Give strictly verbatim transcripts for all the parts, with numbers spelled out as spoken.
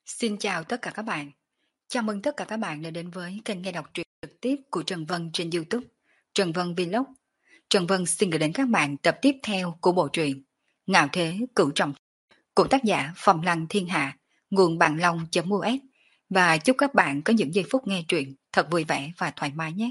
Xin chào tất cả các bạn. Chào mừng tất cả các bạn đã đến với kênh nghe đọc truyện trực tiếp của Trần Vân trên YouTube, Trần Vân Vlog. Trần Vân xin gửi đến các bạn tập tiếp theo của bộ truyện Ngạo Thế Cửu Trọng của tác giả Phong Lăng Thiên Hạ, nguồn bạn long.us, và chúc các bạn có những giây phút nghe truyện thật vui vẻ và thoải mái nhé.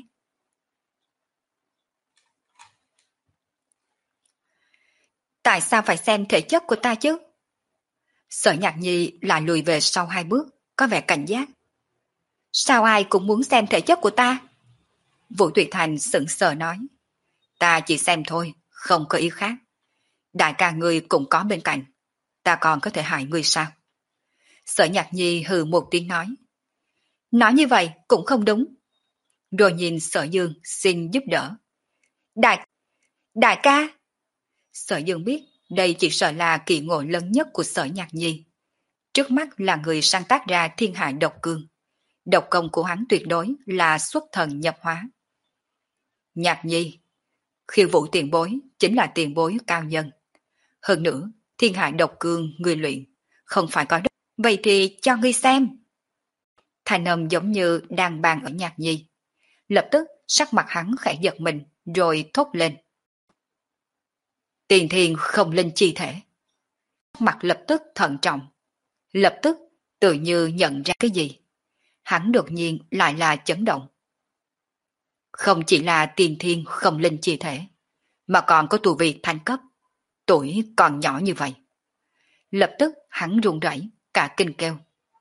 Tại sao phải xem thể chất của ta chứ? Sở Nhạc Nhi lại lùi về sau hai bước, có vẻ cảnh giác. Sao ai cũng muốn xem thể chất của ta? Vũ Tuyệt Thành sững sờ nói. Ta chỉ xem thôi, không có ý khác. Đại ca ngươi cũng có bên cạnh. Ta còn có thể hại ngươi sao? Sở Nhạc Nhi hừ một tiếng nói. Nói như vậy cũng không đúng. Rồi nhìn Sở Dương xin giúp đỡ. Đại, đại ca. Sở Dương biết đây chỉ sợ là kỳ ngộ lớn nhất của Sở Nhạc Nhi. Trước mắt là người sáng tác ra thiên hạ độc cương. Độc công của hắn tuyệt đối là xuất thần nhập hóa. Nhạc Nhi, khiêu vũ tiền bối chính là tiền bối cao nhân. Hơn nữa, thiên hạ độc cương người luyện, không phải có đất. Vậy thì cho ngươi xem. Thanh âm giống như đang bàn ở Nhạc Nhi. Lập tức sắc mặt hắn khẽ giật mình rồi thốt lên. Tiền thiên không linh chi thể. Mặt lập tức thận trọng. Lập tức tự như nhận ra cái gì. Hắn đột nhiên lại là chấn động. Không chỉ là tiền thiên không linh chi thể, mà còn có tu vi thanh cấp, tuổi còn nhỏ như vậy. Lập tức hắn run rẩy, cả kinh kêu.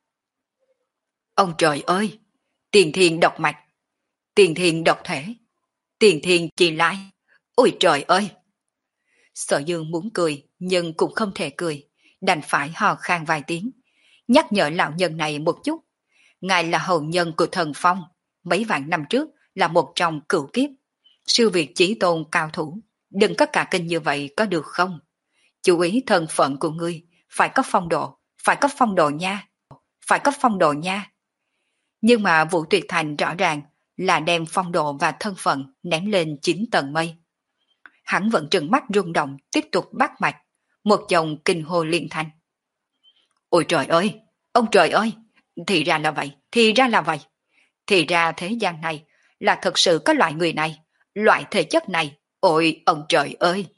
Ông trời ơi! Tiền thiên độc mạch, tiền thiên độc thể, tiền thiên chi lai. Ôi trời ơi! Sở Dương muốn cười, nhưng cũng không thể cười, đành phải hò khan vài tiếng, nhắc nhở lão nhân này một chút. Ngài là hậu nhân của thần phong, mấy vạn năm trước là một trong cửu kiếp. Siêu việt chí tôn cao thủ, đừng có cả kinh như vậy có được không? Chú ý thân phận của ngươi, phải có phong độ, phải có phong độ nha, phải có phong độ nha. Nhưng mà Vũ Tuyệt Thành rõ ràng là đem phong độ và thân phận ném lên chín tầng mây. Hắn vẫn trừng mắt rung động tiếp tục bắt mạch, một dòng kinh hô liên thanh. Ôi trời ơi, ông trời ơi, thì ra là vậy, thì ra là vậy. Thì ra thế gian này là thật sự có loại người này, loại thể chất này, ôi ông trời ơi.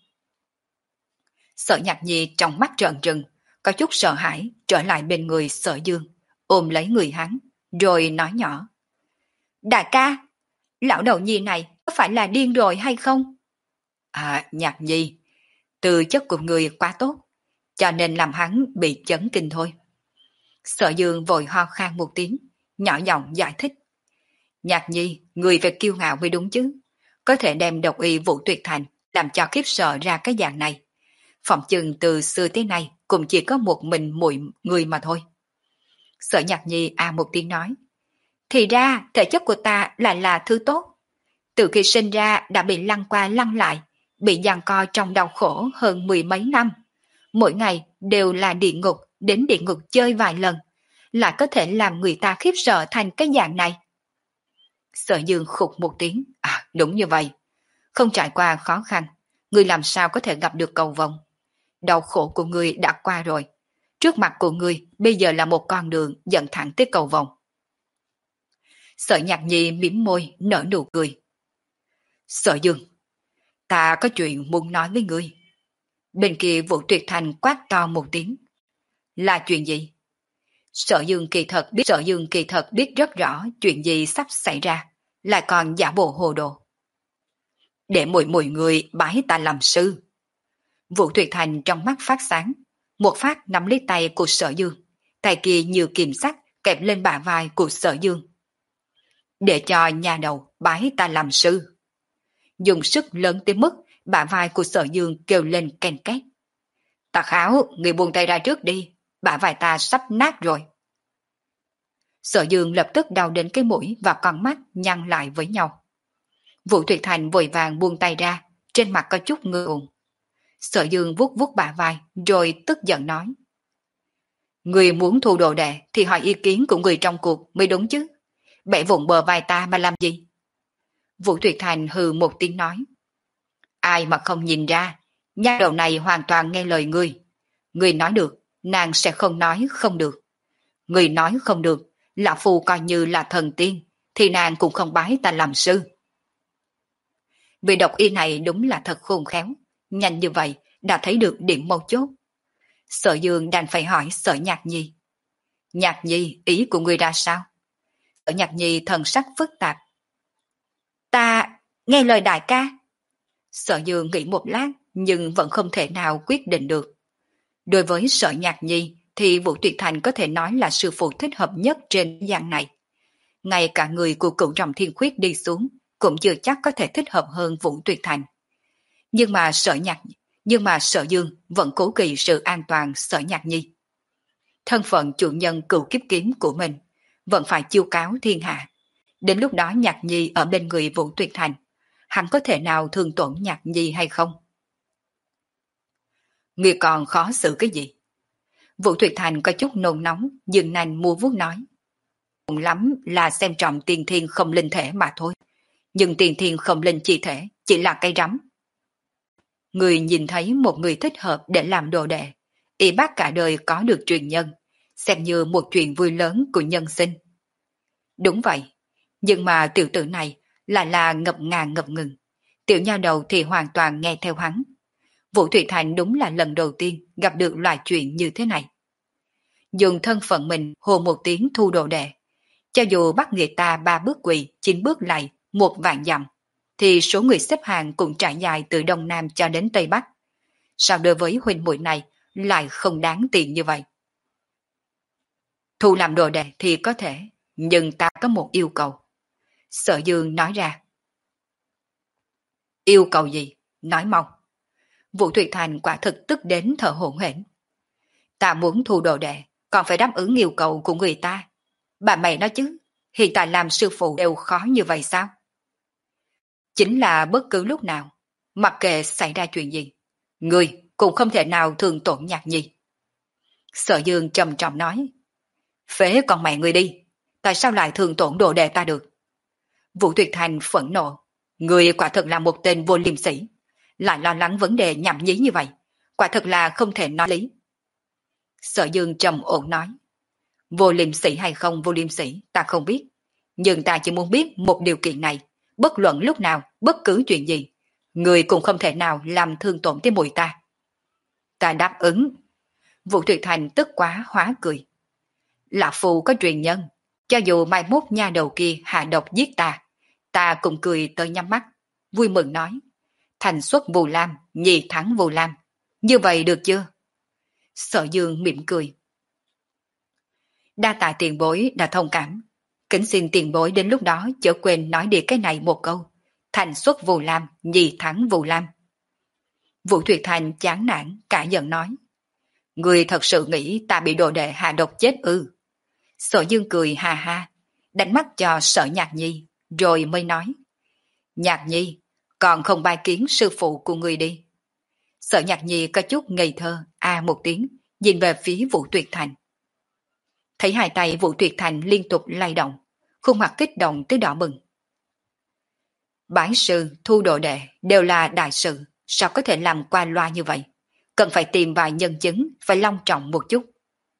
Sở Nhạc Nhi trong mắt trợn trừng, có chút sợ hãi trở lại bên người Sở Dương, ôm lấy người hắn, rồi nói nhỏ. Đại ca, lão đầu nhi này có phải là điên rồi hay không? À, Nhạc Nhi, tư chất của người quá tốt, cho nên làm hắn bị chấn kinh thôi. Sở Dương vội ho khan một tiếng, nhỏ giọng giải thích. Nhạc Nhi, người phải kiêu ngạo mới đúng chứ. Có thể đem độc y Vũ Tuyệt Thành làm cho khiếp sợ ra cái dạng này. Phỏng chừng từ xưa tới nay cũng chỉ có một mình muội người mà thôi. Sở Nhạc Nhi à một tiếng nói. Thì ra thể chất của ta lại là thứ tốt. Từ khi sinh ra đã bị lăn qua lăn lại, bị giằng co trong đau khổ hơn mười mấy năm. Mỗi ngày đều là địa ngục, đến địa ngục chơi vài lần, lại có thể làm người ta khiếp sợ thành cái dạng này. Sở Dương khục một tiếng. À đúng như vậy. Không trải qua khó khăn, người làm sao có thể gặp được cầu vồng. Đau khổ của người đã qua rồi. Trước mặt của người bây giờ là một con đường dẫn thẳng tới cầu vồng. Sở Nhạc Nhi mím môi nở nụ cười. Sở Dương, ta có chuyện muốn nói với ngươi. Bên kia Vũ Tuyệt Thành quát to một tiếng. Là chuyện gì? Sở Dương kỳ thật biết Sở Dương kỳ thật biết rất rõ chuyện gì sắp xảy ra, lại còn giả bộ hồ đồ. Để mỗi mỗi người bái ta làm sư. Vũ Tuyệt Thành trong mắt phát sáng, một phát nắm lấy tay của Sở Dương, tay kia như kìm sắt kẹp lên bả vai của Sở Dương. Để cho nhà đầu bái ta làm sư. Dùng sức lớn tới mức bả vai của Sở Dương kêu lên ken két. Tà Kháo, người buông tay ra trước đi, bả vai ta sắp nát rồi. Sở Dương lập tức đau đến cái mũi và con mắt nhăn lại với nhau. Vũ Tuyệt Thành vội vàng buông tay ra, trên mặt có chút ngượng ngùng. Sở Dương vuốt vuốt bả vai rồi tức giận nói. Người muốn thu đồ đệ thì hỏi ý kiến của người trong cuộc mới đúng chứ. Bẻ vụn bờ vai ta mà làm gì? Vũ Tuyệt Thành hừ một tiếng nói. Ai mà không nhìn ra, nha đầu này hoàn toàn nghe lời ngươi. Ngươi nói được, nàng sẽ không nói không được. Người nói không được, lão phu coi như là thần tiên, thì nàng cũng không bái ta làm sư. Vị độc y này đúng là thật khôn khéo, nhanh như vậy đã thấy được điểm mấu chốt. Sở Dương đành phải hỏi Sở Nhạc Nhi. Nhạc Nhi, ý của ngươi ra sao? Sở Nhạc Nhi thần sắc phức tạp. Ta nghe lời đại ca. Sở Dương nghĩ một lát nhưng vẫn không thể nào quyết định được. Đối với Sở Nhạc Nhi thì Vũ Tuyệt Thành có thể nói là sư phụ thích hợp nhất trên giang này. Ngay cả người của cựu trọng thiên khuyết đi xuống cũng chưa chắc có thể thích hợp hơn Vũ Tuyệt Thành. Nhưng mà Sở Nhạc nhưng mà Sở Dương vẫn cố kỵ sự an toàn Sở Nhạc Nhi. Thân phận chủ nhân cựu kiếp kiếm của mình vẫn phải chiêu cáo thiên hạ. Đến lúc đó Nhạc Nhi ở bên người Vũ Tuyệt Thành, hắn có thể nào thương tổn Nhạc Nhi hay không? Ngươi còn khó xử cái gì? Vũ Tuyệt Thành có chút nôn nóng, dừng nành mua vuốt nói. Cũng lắm là xem trọng tiền thiên không linh thể mà thôi. Nhưng tiền thiên không linh chi thể chỉ là cây rắm. Người nhìn thấy một người thích hợp để làm đồ đệ, y bác cả đời có được truyền nhân, xem như một chuyện vui lớn của nhân sinh. Đúng vậy, nhưng mà tiểu tử này lại là ngập ngàn ngập ngừng. Tiểu nha đầu thì hoàn toàn nghe theo hắn. Vũ Thủy Thành đúng là lần đầu tiên gặp được loại chuyện như thế này. Dùng thân phận mình hồ một tiếng thu đồ đệ, cho dù bắt người ta ba bước quỳ, chín bước lạy, một vạn dặm, thì số người xếp hàng cũng trải dài từ Đông Nam cho đến Tây Bắc. Sao đối với huynh muội này lại không đáng tiền như vậy? Thu làm đồ đệ thì có thể, nhưng ta có một yêu cầu. Sở Dương nói ra. Yêu cầu gì? Nói mau. Vũ Thủy Thành quả thực tức đến thở hổn hển. Ta muốn thu đồ đệ, còn phải đáp ứng yêu cầu của người ta. Bà mày nói chứ, hiện tại làm sư phụ đều khó như vậy sao? Chính là bất cứ lúc nào, mặc kệ xảy ra chuyện gì, người cũng không thể nào thường tổn Nhạc Nhi. Sở Dương trầm trọng nói. Phế con mẹ người đi, tại sao lại thường tổn đồ đệ ta được? Vũ Tuyệt Thành phẫn nộ. Người quả thật là một tên vô liêm sỉ, lại lo lắng vấn đề nhảm nhí như vậy, quả thật là không thể nói lý. Sở Dương trầm ổn nói. Vô liêm sỉ hay không vô liêm sỉ ta không biết, nhưng ta chỉ muốn biết một điều kiện này, bất luận lúc nào, bất cứ chuyện gì, người cũng không thể nào làm thương tổn tới mùi ta. Ta đáp ứng. Vũ Tuyệt Thành tức quá hóa cười. Lão Phu có truyền nhân, cho dù mai mốt nha đầu kia hạ độc giết ta, ta cũng cười tới nhắm mắt, vui mừng nói. Thành xuất Vu Lam, nhì thắng Vu Lam. Như vậy được chưa? Sở Dương mỉm cười. Đa tạ tiền bối đã thông cảm. Kính xin tiền bối đến lúc đó chớ quên nói đi cái này một câu. Thành xuất Vu Lam, nhì thắng Vu Lam. Vũ Thuyệt Thành chán nản, cả giận nói. Người thật sự nghĩ ta bị đồ đệ hạ độc chết ư? Sở Dương cười ha ha, đánh mắt cho Sở Nhạc Nhi, rồi mới nói. Nhạc Nhi, còn không bài kiến sư phụ của người đi. Sở Nhạc Nhi có chút ngây thơ, a à một tiếng, nhìn về phía Vũ Tuyệt Thành. Thấy hai tay Vũ Tuyệt Thành liên tục lay động, khuôn mặt kích động tới đỏ bừng. Bái sư, thu đồ đệ đều là đại sự, sao có thể làm qua loa như vậy? Cần phải tìm vài nhân chứng, phải long trọng một chút.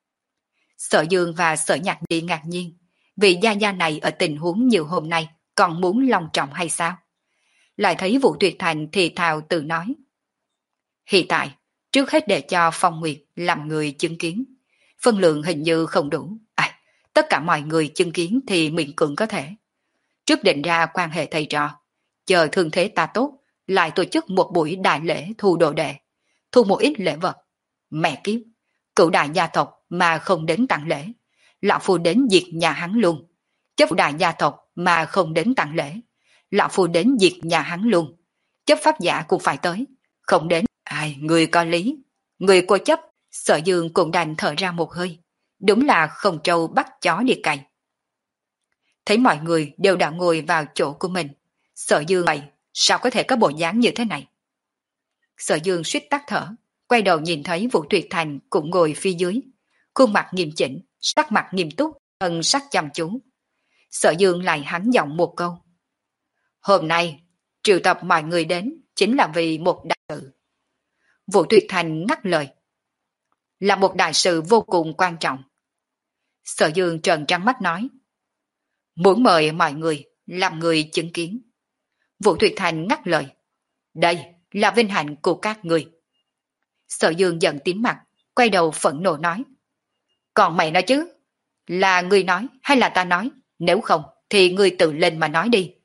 Sở Dương và Sở Nhạc Nhi ngạc nhiên, vì gia gia này ở tình huống như hôm nay còn muốn long trọng hay sao? Lại thấy Vũ Tuyệt Thành thì thào tự nói. Hiện tại, trước hết để cho Phong Nguyệt làm người chứng kiến. Phân lượng hình như không đủ. À, tất cả mọi người chứng kiến thì miễn cưỡng có thể. Trước định ra quan hệ thầy trò, chờ thương thế ta tốt, lại tổ chức một buổi đại lễ thu đồ đệ, thu một ít lễ vật. Mẹ kiếp, cựu đại gia tộc mà không đến tặng lễ, lão phu đến diệt nhà hắn luôn. Chấp đại gia tộc mà không đến tặng lễ, lão phu đến diệt nhà hắn luôn. Chấp pháp giả cũng phải tới, không đến. Ai, người có lý, người cô chấp. Sở Dương cũng đành thở ra một hơi, đúng là không trâu bắt chó đi cày. Thấy mọi người đều đã ngồi vào chỗ của mình, Sở Dương vậy sao có thể có bộ dáng như thế này? Sở Dương suýt tắt thở, quay đầu nhìn thấy Vũ Tuyệt Thành cũng ngồi phía dưới, khuôn mặt nghiêm chỉnh, sắc mặt nghiêm túc, ân sắc chăm chú. Sở Dương lại hắn giọng một câu. Hôm nay, triệu tập mọi người đến chính là vì một đại sự. Vũ Tuyệt Thành ngắt lời. Là một đại sự vô cùng quan trọng. Sở Dương trợn trắng mắt nói. Muốn mời mọi người làm người chứng kiến. Vũ Tuyệt Thành ngắt lời. Đây là vinh hạnh của các người. Sở Dương giận tím mặt, quay đầu phẫn nộ nói. Còn mày nói chứ? Là ngươi nói hay là ta nói? Nếu không thì ngươi tự lên mà nói đi.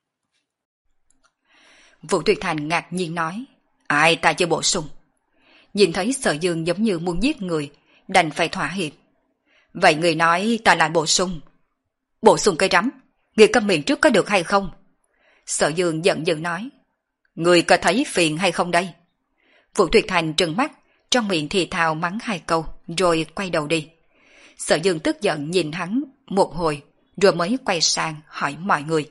Vũ Tuyệt Thành ngạc nhiên nói. Ai ta chưa bổ sung. Nhìn thấy Sở Dương giống như muốn giết người, đành phải thỏa hiệp. Vậy người nói ta lại bổ sung. Bổ sung cây rắm, người câm miệng trước có được hay không? Sở Dương giận dữ nói. Người có thấy phiền hay không đây? Vũ Tuyệt Thành trừng mắt, trong miệng thì thào mắng hai câu, rồi quay đầu đi. Sở Dương tức giận nhìn hắn một hồi, rồi mới quay sang hỏi mọi người.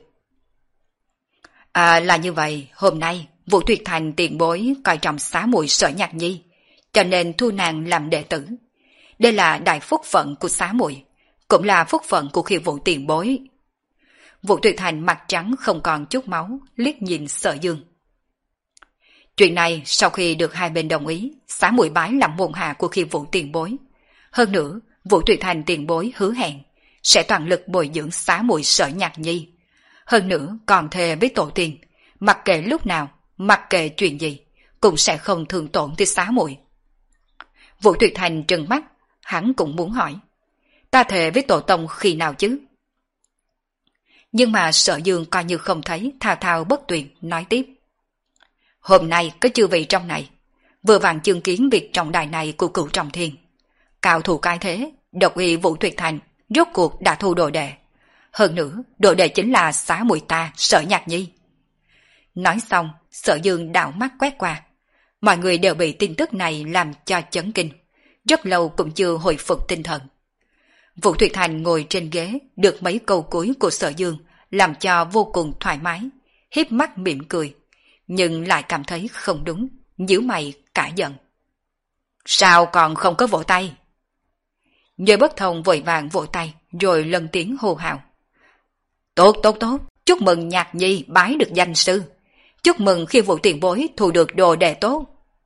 À là như vậy, hôm nay Vũ Tuyệt Thành tiền bối coi trọng xá muội Sở Nhạc Nhi, cho nên thu nàng làm đệ tử. Đây là đại phúc phận của xá muội, cũng là phúc phận của Khiêu Vũ tiền bối. Vũ Tuyệt Thành mặt trắng không còn chút máu, liếc nhìn Sở Dương. Chuyện này sau khi được hai bên đồng ý, xá muội bái làm môn hạ của Khiêu Vũ tiền bối. Hơn nữa, Vũ Tuyệt Thành tiền bối hứa hẹn sẽ toàn lực bồi dưỡng xá muội Sở Nhạc Nhi. Hơn nữa còn thề với tổ tiên, mặc kệ lúc nào, mặc kệ chuyện gì, cũng sẽ không thương tổn tới xá muội. Vũ Tuyệt Thành trừng mắt, hắn cũng muốn hỏi. Ta thề với tổ tông khi nào chứ? Nhưng mà Sở Dương coi như không thấy, thao thao bất tuyệt, nói tiếp. Hôm nay có chư vị trong này, vừa vặn chứng kiến việc trọng đại này của Cửu Trọng Thiên. Cao thủ cái thế, độc uy Vũ Tuyệt Thành, rốt cuộc đã thu đồ đệ. Hơn nữa, đồ đệ chính là xá muội ta, Sở Nhạc Nhi. Nói xong, Sở Dương đảo mắt quét qua. Mọi người đều bị tin tức này làm cho chấn kinh, rất lâu cũng chưa hồi phục tinh thần. Vũ Tuyệt Thành ngồi trên ghế, được mấy câu cuối của Sở Dương làm cho vô cùng thoải mái, híp mắt mỉm cười, nhưng lại cảm thấy không đúng, nhíu mày cả giận. Sao còn không có vỗ tay? Nhớ Bất Thông vội vàng vỗ tay, rồi lần tiếng hô hào. Tốt tốt tốt, chúc mừng Nhạc Nhi bái được danh sư. Chúc mừng Khiêu Vũ tiền bối thu được đồ đệ tốt.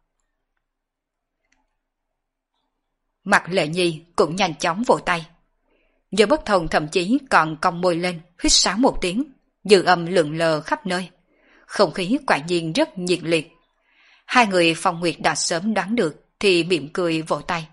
Mặt Lệ Nhi cũng nhanh chóng vỗ tay. Nhớ Bất Thông thậm chí còn cong môi lên, hít sáo một tiếng, dư âm lượn lờ khắp nơi. Không khí quả nhiên rất nhiệt liệt. Hai người Phong Nguyệt đã sớm đoán được thì mỉm cười vỗ tay.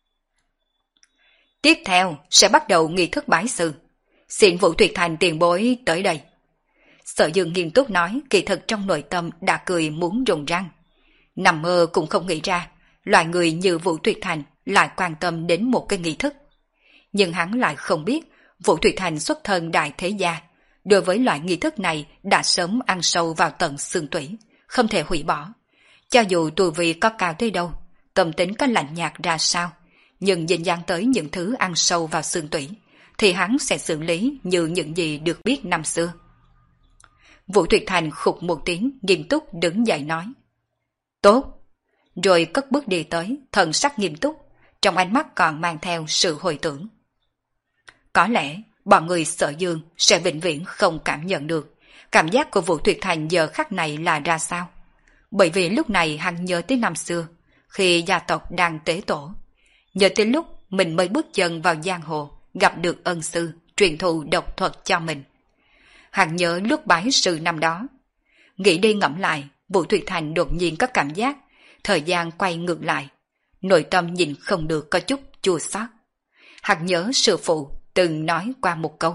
Tiếp theo sẽ bắt đầu nghi thức bái sư. Xin Vũ Tuyệt Thành tiền bối tới đây. Sở Dương nghiêm túc nói, kỳ thực trong nội tâm đã cười muốn rụng răng. Nằm mơ cũng không nghĩ ra, loại người như Vũ Tuyệt Thành lại quan tâm đến một cái nghi thức. Nhưng hắn lại không biết, Vũ Tuyệt Thành xuất thân đại thế gia, đối với loại nghi thức này đã sớm ăn sâu vào tận xương tủy, không thể hủy bỏ. Cho dù tu vi có cao tới đâu, tâm tính có lạnh nhạt ra sao, nhưng dính dáng tới những thứ ăn sâu vào xương tủy, thì hắn sẽ xử lý như những gì được biết năm xưa. Vũ Tuyệt Thành khục một tiếng, nghiêm túc đứng dậy nói. Tốt. Rồi cất bước đi tới, thần sắc nghiêm túc, trong ánh mắt còn mang theo sự hồi tưởng. Có lẽ, bọn người Sở Dương sẽ vĩnh viễn không cảm nhận được cảm giác của Vũ Tuyệt Thành giờ khắc này là ra sao. Bởi vì lúc này hắn nhớ tới năm xưa, khi gia tộc đang tế tổ. Nhớ tới lúc mình mới bước chân vào giang hồ, gặp được ân sư, truyền thụ độc thuật cho mình. Hắn nhớ lúc bái sư năm đó. Nghĩ đi ngẫm lại, Vũ Tuyệt Thành đột nhiên có cảm giác, thời gian quay ngược lại. Nội tâm nhìn không được có chút chua xót. Hắn nhớ sư phụ từng nói qua một câu.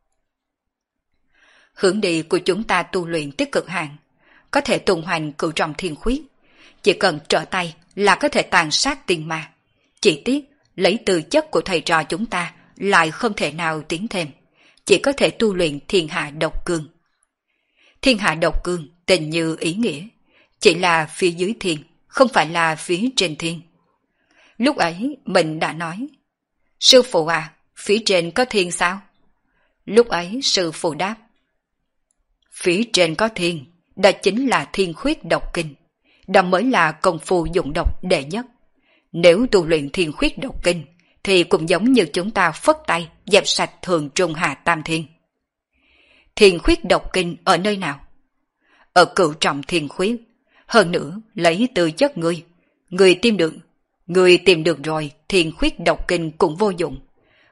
Hướng đi của chúng ta tu luyện tới cực hạn, có thể tung hoành Cửu Trọng Thiên Khuyết. Chỉ cần trở tay là có thể tàn sát tiên ma. Chỉ tiếc, lấy tư chất của thầy trò chúng ta lại không thể nào tiến thêm. Chỉ có thể tu luyện thiên hạ độc cương. Thiên hạ độc cương tình như ý nghĩa, chỉ là phía dưới thiên, không phải là phía trên thiên. Lúc ấy mình đã nói, sư phụ à, phía trên có thiên sao? Lúc ấy sư phụ đáp, phía trên có thiên, đó chính là thiên khuyết độc kinh, đó mới là công phu dụng độc đệ nhất. Nếu tu luyện thiên khuyết độc kinh, thì cũng giống như chúng ta phất tay dẹp sạch thường trung hạ tam thiên. Thiên khuyết độc kinh ở nơi nào? Ở Cửu Trọng Thiên Khuyết. Hơn nữa, lấy tư chất ngươi, ngươi tìm được, ngươi tìm được rồi, thiên khuyết độc kinh cũng vô dụng.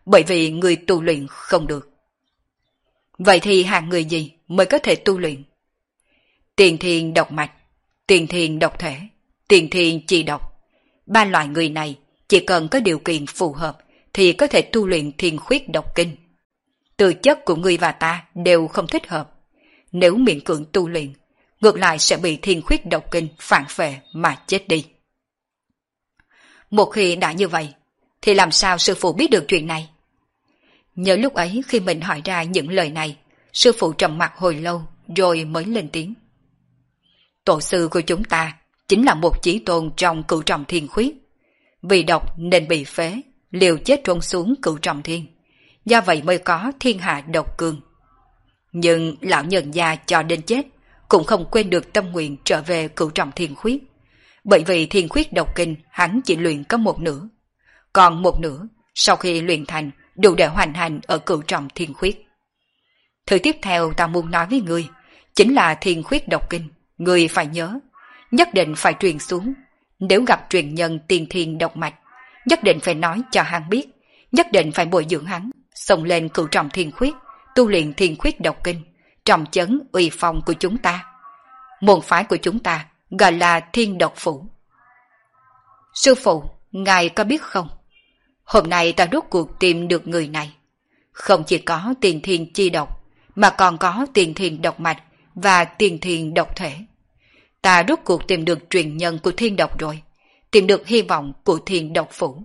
bởi vì người tu luyện không được. Vậy thì hạng người gì mới có thể tu luyện? Tiền thiên độc mạch, tiền thiên độc thể, tiền thiên chi độc. Ba loại người này chỉ cần có điều kiện phù hợp thì có thể tu luyện thiên khuyết độc kinh. Tư chất của ngươi và ta đều không thích hợp. Nếu miễn cưỡng tu luyện, ngược lại sẽ bị thiên khuyết độc kinh phản phệ mà chết đi. Một khi đã như vậy, thì làm sao sư phụ biết được chuyện này? Nhớ lúc ấy khi mình hỏi ra những lời này, sư phụ trầm mặc hồi lâu rồi mới lên tiếng. Tổ sư của chúng ta chính là một chí tôn trong cửu trọng thiên khuyết. Vì độc nên bị phế, liều chết trôn xuống cửu trọng thiên. Do vậy mới có thiên hạ độc cương. Nhưng lão nhân gia cho đến chết cũng không quên được tâm nguyện trở về cửu trọng thiên khuyết. Bởi vì thiên khuyết độc kinh hắn chỉ luyện có một nửa. Còn một nửa sau khi luyện thành đủ để hoành hành ở cửu trọng thiên khuyết. Thứ tiếp theo ta muốn nói với ngươi chính là thiên khuyết độc kinh. Ngươi phải nhớ, nhất định phải truyền xuống. Nếu gặp truyền nhân tiên thiên độc mạch, nhất định phải nói cho hắn biết, nhất định phải bồi dưỡng hắn, xông lên cửu trọng thiên khuyết, tu luyện thiên khuyết độc kinh, trọng chấn uy phong của chúng ta. Môn phái của chúng ta gọi là Thiên Độc Phủ. Sư phụ, ngài có biết không? Hôm nay ta rốt cuộc tìm được người này. Không chỉ có tiền thiên chi độc, mà còn có tiền thiên độc mạch và tiền thiên độc thể. Ta rốt cuộc tìm được truyền nhân của thiên độc rồi, tìm được hy vọng của Thiên Độc Phủ.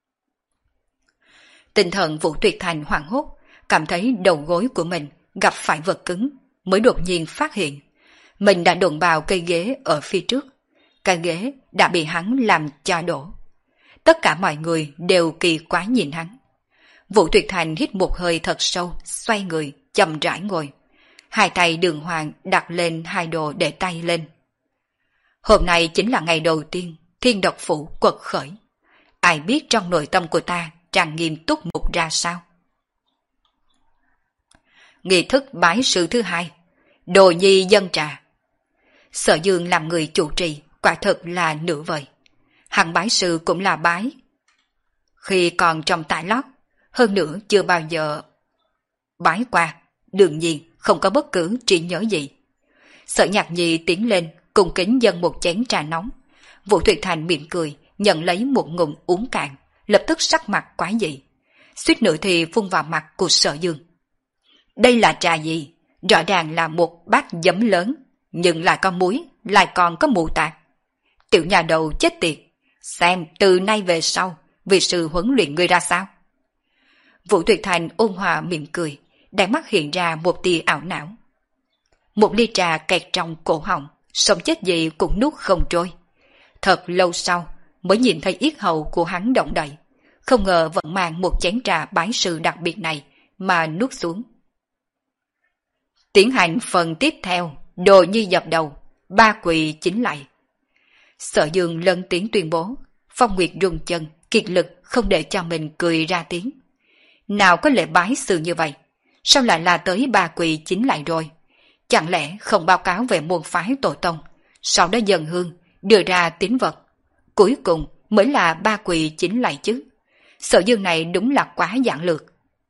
Tinh thần Vũ Tuyệt Thành hoảng hốt, cảm thấy đầu gối của mình gặp phải vật cứng, mới đột nhiên phát hiện mình đã đụng vào cây ghế ở phía trước. Cây ghế đã bị hắn làm cho đổ. Tất cả mọi người đều kỳ quái nhìn hắn. Vũ Tuyệt Thành hít một hơi thật sâu, xoay người, chậm rãi ngồi. Hai tay đường hoàng đặt lên hai đồ để tay lên. Hôm nay chính là ngày đầu tiên Thiên Độc Phủ quật khởi. Ai biết trong nội tâm của ta tràn nghiêm túc mục ra sao? Nghi thức bái sư thứ hai, đồ nhi dân trà. Sở Dương làm người chủ trì, quả thật là nửa vời. Hắn bái sư cũng là bái. Khi còn trong tải lót, hơn nữa chưa bao giờ bái qua, đương nhiên không có bất cứ trí nhớ gì. Sở Nhạc Nhi tiến lên, cùng kính dâng một chén trà nóng. Vũ Tuyệt Thành mỉm cười, nhận lấy một ngụm uống cạn, lập tức sắc mặt quái dị. Suýt nữa thì phun vào mặt của Sở Dương. Đây là trà gì? Rõ ràng là một bát giấm lớn, nhưng lại có muối, lại còn có mù tạt. Tiểu nhà đầu chết tiệt, xem từ nay về sau, vị sư huấn luyện ngươi ra sao? Vũ Tuyệt Thành ôn hòa mỉm cười, đáy mắt hiện ra một tia ảo não. Một ly trà kẹt trong cổ họng, sống chết gì cũng nuốt không trôi. Thật lâu sau mới nhìn thấy yết hầu của hắn động đậy, không ngờ vẫn mang một chén trà bái sư đặc biệt này mà nuốt xuống. Tiến hành phần tiếp theo, đồ nhi dập đầu, ba quỳ chính lại. Sở Dương lớn tiếng tuyên bố. Phong Nguyệt rung chân, kiệt lực không để cho mình cười ra tiếng. Nào có lễ bái sư như vậy, sao lại là tới ba quỳ chính lại rồi? Chẳng lẽ không báo cáo về môn phái tổ tông, sau đó dần hương, đưa ra tín vật, cuối cùng mới là ba quỳ chính lại chứ? Sở Dương này đúng là quá giản lược.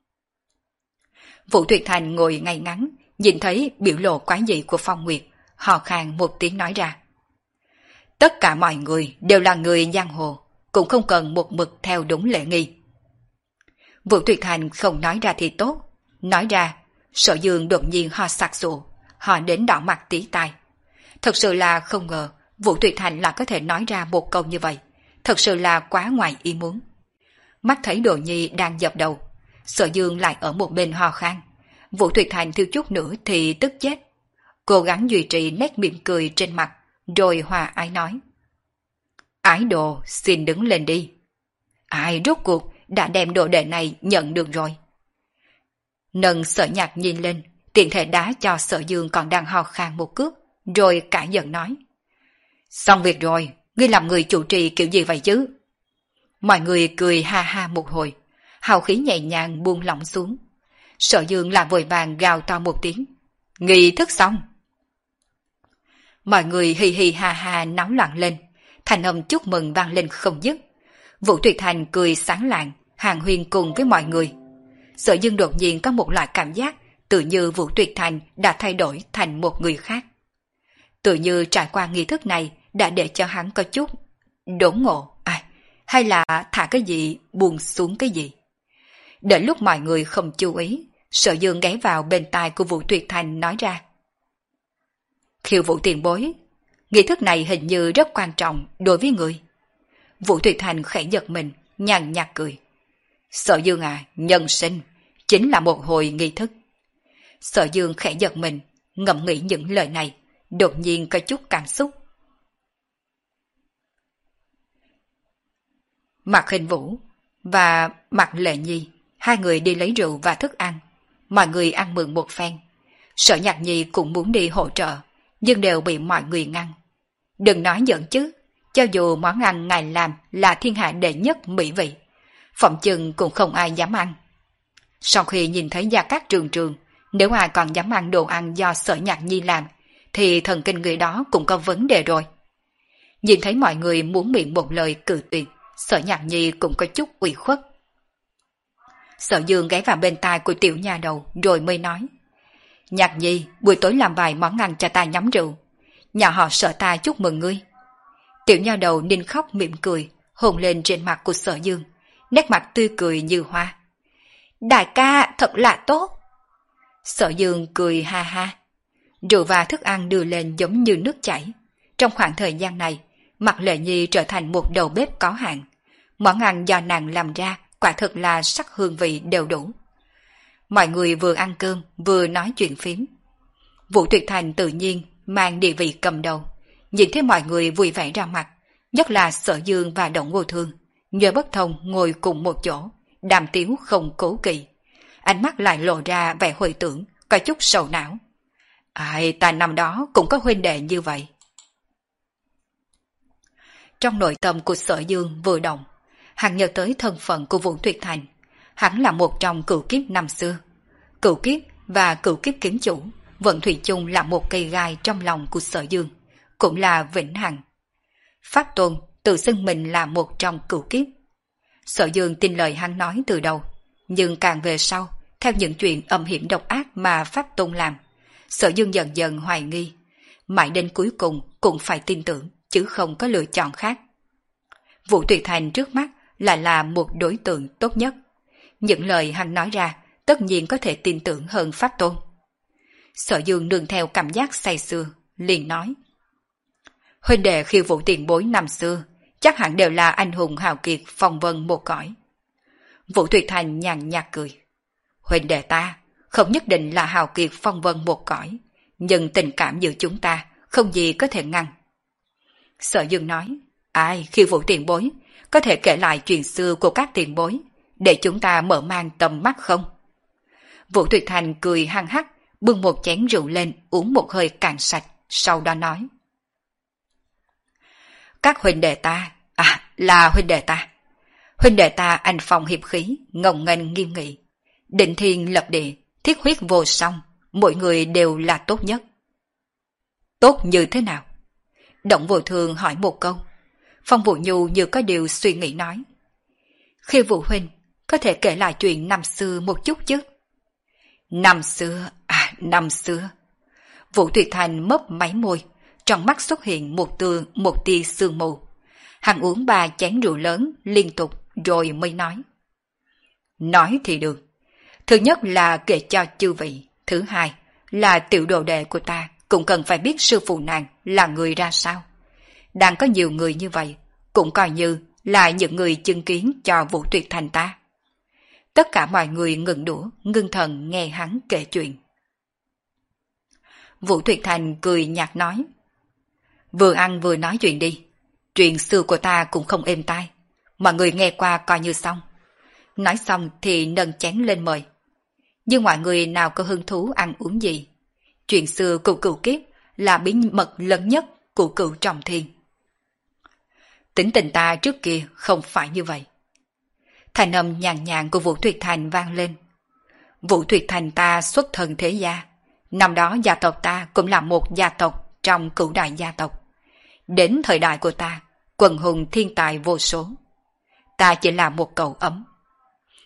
Vũ Tuyệt Thành ngồi ngay ngắn, nhìn thấy biểu lộ quái dị của Phong Nguyệt, hò khan một tiếng nói ra. Tất cả mọi người đều là người giang hồ, cũng không cần một mực theo đúng lễ nghi. Vũ Tuyệt Thành không nói ra thì tốt, nói ra, Sở Dương đột nhiên ho sặc sụa, họ đến đỏ mặt tí tai. Thật sự là không ngờ Vũ Tuyệt Thành là có thể nói ra một câu như vậy, thật sự là quá ngoài ý muốn. Mắt thấy Đồ Nhi đang dập đầu, Sở Dương lại ở một bên ho khan. Vũ Tuyệt Thành thiếu chút nữa thì tức chết. Cố gắng duy trì nét mỉm cười trên mặt, rồi hòa ái nói. Ái đồ, xin đứng lên đi. Ai rốt cuộc đã đem đồ đệ này nhận được rồi. Nâng Sở Nhạc nhìn lên, tiện thể đá cho Sở Dương còn đang ho khan một cước, rồi cả giận nói. Xong việc rồi, ngươi làm người chủ trì kiểu gì vậy chứ? Mọi người cười ha ha một hồi, hào khí nhẹ nhàng buông lỏng xuống. Sở Dương lại vội vàng gào to một tiếng. Nghi thức xong. Mọi người hì hì ha ha náo loạn lên, thành âm chúc mừng vang lên không dứt. Vũ Tuyệt Thành cười sáng lạng, hàng huyên cùng với mọi người. Sở Dương đột nhiên có một loại cảm giác tự như Vũ Tuyệt Thành đã thay đổi thành một người khác. Tự như trải qua nghi thức này đã để cho hắn có chút đốn ngộ, à, hay là thả cái gì buông xuống cái gì. Đến lúc mọi người không chú ý, Sở Dương ghé vào bên tai của Vũ Tuyệt Thành nói ra. Khiêu Vũ tiền bối, nghi thức này hình như rất quan trọng đối với người. Vũ Tuyệt Thành khẽ giật mình, nhàn nhạt cười. Sở Dương à, nhân sinh chính là một hồi nghi thức. Sở Dương khẽ giật mình, ngẫm nghĩ những lời này, đột nhiên có chút cảm xúc. Mạc Hình Vũ và Mạc Lệ Nhi, hai người đi lấy rượu và thức ăn. Mọi người ăn mừng một phen. Sở Nhạc Nhi cũng muốn đi hỗ trợ, nhưng đều bị mọi người ngăn. Đừng nói giỡn chứ, cho dù món ăn ngài làm là thiên hạ đệ nhất mỹ vị, phỏng chừng cũng không ai dám ăn. Sau khi nhìn thấy Gia Cát Trường Trường, nếu ai còn dám ăn đồ ăn do Sở Nhạc Nhi làm, thì thần kinh người đó cũng có vấn đề rồi. Nhìn thấy mọi người muốn miệng một lời cự tuyệt, Sở Nhạc Nhi cũng có chút ủy khuất. Sở Dương ghé vào bên tai của tiểu nhà đầu rồi mới nói. Nhạc Nhi, buổi tối làm vài món ăn cho ta nhắm rượu. Nhà họ Sở ta chúc mừng ngươi. Tiểu nha đầu nín khóc mỉm cười, hôn lên trên mặt của Sở Dương, nét mặt tươi cười như hoa. Đại ca thật là tốt. Sở Dương cười ha ha. Rượu và thức ăn đưa lên giống như nước chảy. Trong khoảng thời gian này, Mạc Lệ Nhi trở thành một đầu bếp có hạn. Món ăn do nàng làm ra quả thực là sắc hương vị đều đủ. Mọi người vừa ăn cơm vừa nói chuyện phím. Vũ Tuyệt Thành tự nhiên mang địa vị cầm đầu, nhìn thấy mọi người vui vẻ ra mặt, nhất là Sở Dương và Đổng Ngô Thương, nhờ bất thông ngồi cùng một chỗ, đàm tiếu không cố kỵ. Ánh mắt lại lộ ra vẻ hồi tưởng, có chút sầu não. Ai, ta năm đó cũng có huynh đệ như vậy. Trong nội tâm của Sở Dương vừa động, hắn nhớ tới thân phận của Vũ Tuyệt Thành. Hắn là một trong cửu kiếp năm xưa. Cửu kiếp và cửu kiếp kiếm chủ vẫn thủy chung là một cây gai trong lòng của Sở Dương, cũng là vĩnh hằng. Pháp Tôn tự xưng mình là một trong cửu kiếp. Sở Dương tin lời hắn nói từ đầu, nhưng càng về sau, theo những chuyện âm hiểm độc ác mà Pháp Tôn làm, Sở Dương dần dần hoài nghi, mãi đến cuối cùng cũng phải tin tưởng, chứ không có lựa chọn khác. Vũ Tuyệt Thành trước mắt lại là một đối tượng tốt nhất. Những lời hắn nói ra tất nhiên có thể tin tưởng hơn Pháp Tôn. Sở Dương nương theo cảm giác say sưa, liền nói. Huynh đệ Khiêu Vũ tiền bối năm xưa, chắc hẳn đều là anh hùng hào kiệt phong vân một cõi. Vũ Tuyệt Thành nhàn nhạt cười. Huynh đệ ta không nhất định là hào kiệt phong vân một cõi, nhưng tình cảm giữa chúng ta không gì có thể ngăn. Sở Dương nói. Ai, Khiêu Vũ tiền bối, có thể kể lại chuyện xưa của các tiền bối, để chúng ta mở mang tầm mắt không? Vũ Tuyệt Thành cười hăng hắc, bưng một chén rượu lên uống một hơi cạn sạch, sau đó nói. Các huynh đệ ta, à là huynh đệ ta. Huynh đệ ta anh phong hiệp khí, ngông nghênh nghiêm nghị. Định thiên lập địa, thiết huyết vô song, mỗi người đều là tốt nhất. Tốt như thế nào? Động Vô Thường hỏi một câu. Phong Vũ Nhu như có điều suy nghĩ nói. Khiêu Vũ huynh, có thể kể lại chuyện năm xưa một chút chứ? Năm xưa, à năm xưa. Vũ Tuyệt Thành mấp máy môi, trong mắt xuất hiện một tia một tia sương mù. Hắn uống ba chén rượu lớn liên tục rồi mới nói. Nói thì được. Thứ nhất là kể cho chư vị. Thứ hai là tiểu đồ đệ của ta cũng cần phải biết sư phụ nàng là người ra sao. Đang có nhiều người như vậy, cũng coi như là những người chứng kiến cho Vũ Tuyệt Thành ta. Tất cả mọi người ngừng đũa, ngưng thần nghe hắn kể chuyện. Vũ Tuyệt Thành cười nhạt nói. Vừa ăn vừa nói chuyện đi. Chuyện xưa của ta cũng không êm tai. Mọi người nghe qua coi như xong. Nói xong thì nâng chén lên mời. Nhưng mọi người nào có hứng thú ăn uống gì. Chuyện xưa của cửu kiếp là bí mật lớn nhất của cửu trọng thiên. Tính tình ta trước kia không phải như vậy. Thành âm nhàn nhàn của Vũ Tuyệt Thành vang lên. Vũ Tuyệt Thành ta xuất thân thế gia. Năm đó gia tộc ta cũng là một gia tộc trong cửu đại gia tộc. Đến thời đại của ta, quần hùng thiên tài vô số. Ta chỉ là một cậu ấm.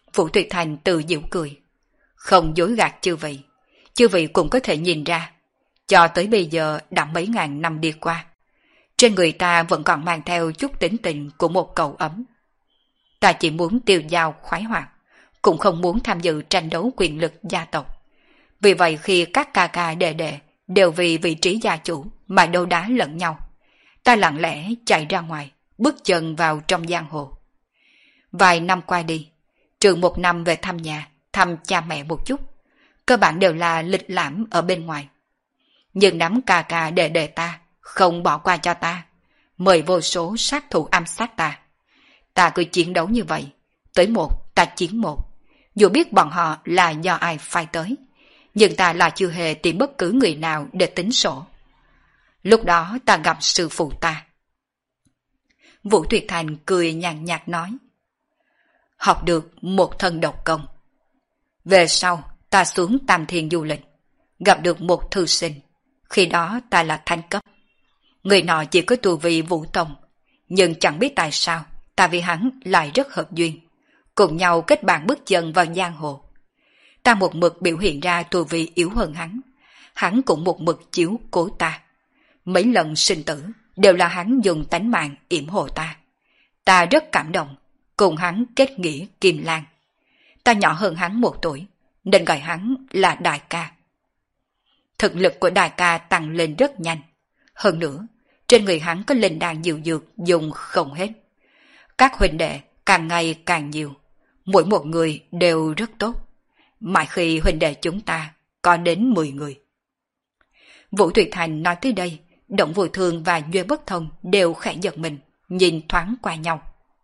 Vũ Tuyệt Thành tự giễu cười. Không dối gạt chư vị. Chư vị cũng có thể nhìn ra. Cho tới bây giờ đã mấy ngàn năm đi qua. Trên người ta vẫn còn mang theo chút tính tình của một cậu ấm. Ta chỉ muốn tiêu dao khoái hoạt, cũng không muốn tham dự tranh đấu quyền lực gia tộc. Vì vậy khi các ca ca đệ đệ đều vì vị trí gia chủ mà đấu đá lẫn nhau, ta lặng lẽ chạy ra ngoài, bước chân vào trong giang hồ. Vài năm qua đi, trừ một năm về thăm nhà, thăm cha mẹ một chút, cơ bản đều là lịch lãm ở bên ngoài. Nhưng đám ca ca đệ đệ ta không bỏ qua cho ta, mời vô số sát thủ ám sát ta. Ta cứ chiến đấu như vậy, tới một ta chiến một, dù biết bọn họ là do ai phái tới, nhưng ta là chưa hề tìm bất cứ người nào để tính sổ. Lúc đó ta gặp sư phụ ta. Vũ Tuyệt Thành cười nhàn nhạt nói, học được một thân độc công. Về sau ta xuống Tam Thiên du lịch, gặp được một thư sinh, khi đó ta là thánh cấp. Người nọ chỉ có tu vi Vũ Tông, nhưng chẳng biết tại sao ta vì hắn lại rất hợp duyên, cùng nhau kết bạn bước chân vào giang hồ. Ta một mực biểu hiện ra tu vi yếu hơn hắn, hắn cũng một mực chiếu cố ta. Mấy lần sinh tử đều là hắn dùng tánh mạng yểm hộ ta. Ta rất cảm động, cùng hắn kết nghĩa kim lan. Ta nhỏ hơn hắn một tuổi, nên gọi hắn là đại ca. Thực lực của đại ca tăng lên rất nhanh. Hơn nữa, trên người hắn có linh đan diệu dược dùng không hết. Các huynh đệ càng ngày càng nhiều, mỗi một người đều rất tốt. Mãi khi huynh đệ chúng ta có đến mười người. Vũ Tuyệt Thành nói tới đây, Động Vô Thương và Duy Bất Thông đều khẽ giật mình, nhìn thoáng qua nhau.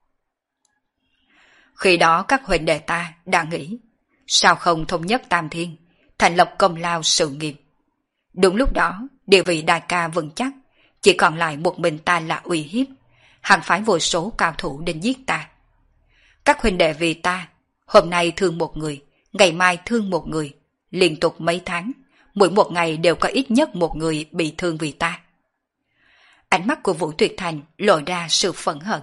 Khi đó các huynh đệ ta đã nghĩ, sao không thống nhất Tam Thiên, thành lập công lao sự nghiệp. Đúng lúc đó, địa vị đại ca vững chắc, chỉ còn lại một mình ta là uy hiếp, hắn phái vô số cao thủ đến giết ta. Các huynh đệ vì ta, hôm nay thương một người, ngày mai thương một người, liên tục mấy tháng, mỗi một ngày đều có ít nhất một người bị thương vì ta. Ánh mắt của Vũ Tuyệt Thành lộ ra sự phẫn hận.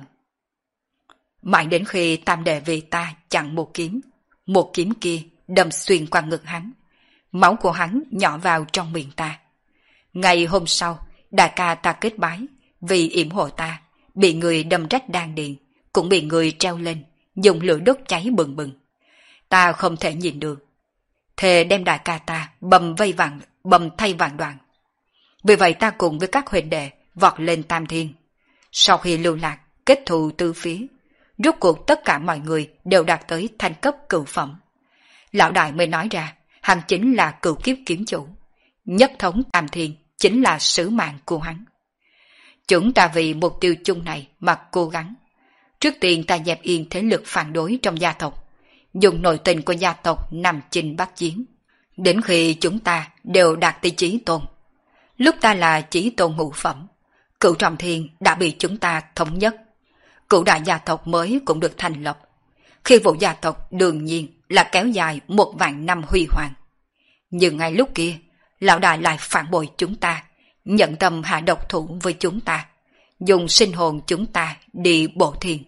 Mãi đến khi tam đệ vì ta chặn một kiếm, một kiếm kia đâm xuyên qua ngực hắn, máu của hắn nhỏ vào trong miệng ta. Ngày hôm sau, đại ca ta kết bái, vì yểm hộ ta, bị người đâm rách đan điền, cũng bị người treo lên, dùng lửa đốt cháy bừng bừng. Ta không thể nhìn được, thề đem đại ca ta bầm vây vàng, bầm thay vàng đoạn. Vì vậy ta cùng với các huynh đệ vọt lên Tam Thiên. Sau khi lưu lạc, kết thù tứ phía, rốt cuộc tất cả mọi người đều đạt tới thanh cấp cửu phẩm. Lão đại mới nói ra, hắn chính là cửu kiếp kiếm chủ. Nhất thống Tam Thiên chính là sứ mạng của hắn. Chúng ta vì mục tiêu chung này mà cố gắng. Trước tiên ta dẹp yên thế lực phản đối trong gia tộc, dùng nội tình của gia tộc nằm chinh bắt chiến. Đến khi chúng ta đều đạt tới chí tôn. Lúc ta là chí tôn ngũ phẩm, cửu trọng thiên đã bị chúng ta thống nhất. Cửu đại gia tộc mới cũng được thành lập. Khi vụ gia tộc đương nhiên là kéo dài một vạn năm huy hoàng. Nhưng ngay lúc kia, lão đại lại phản bội chúng ta, nhận tâm hạ độc thủ với chúng ta, dùng sinh hồn chúng ta đi bộ thiên.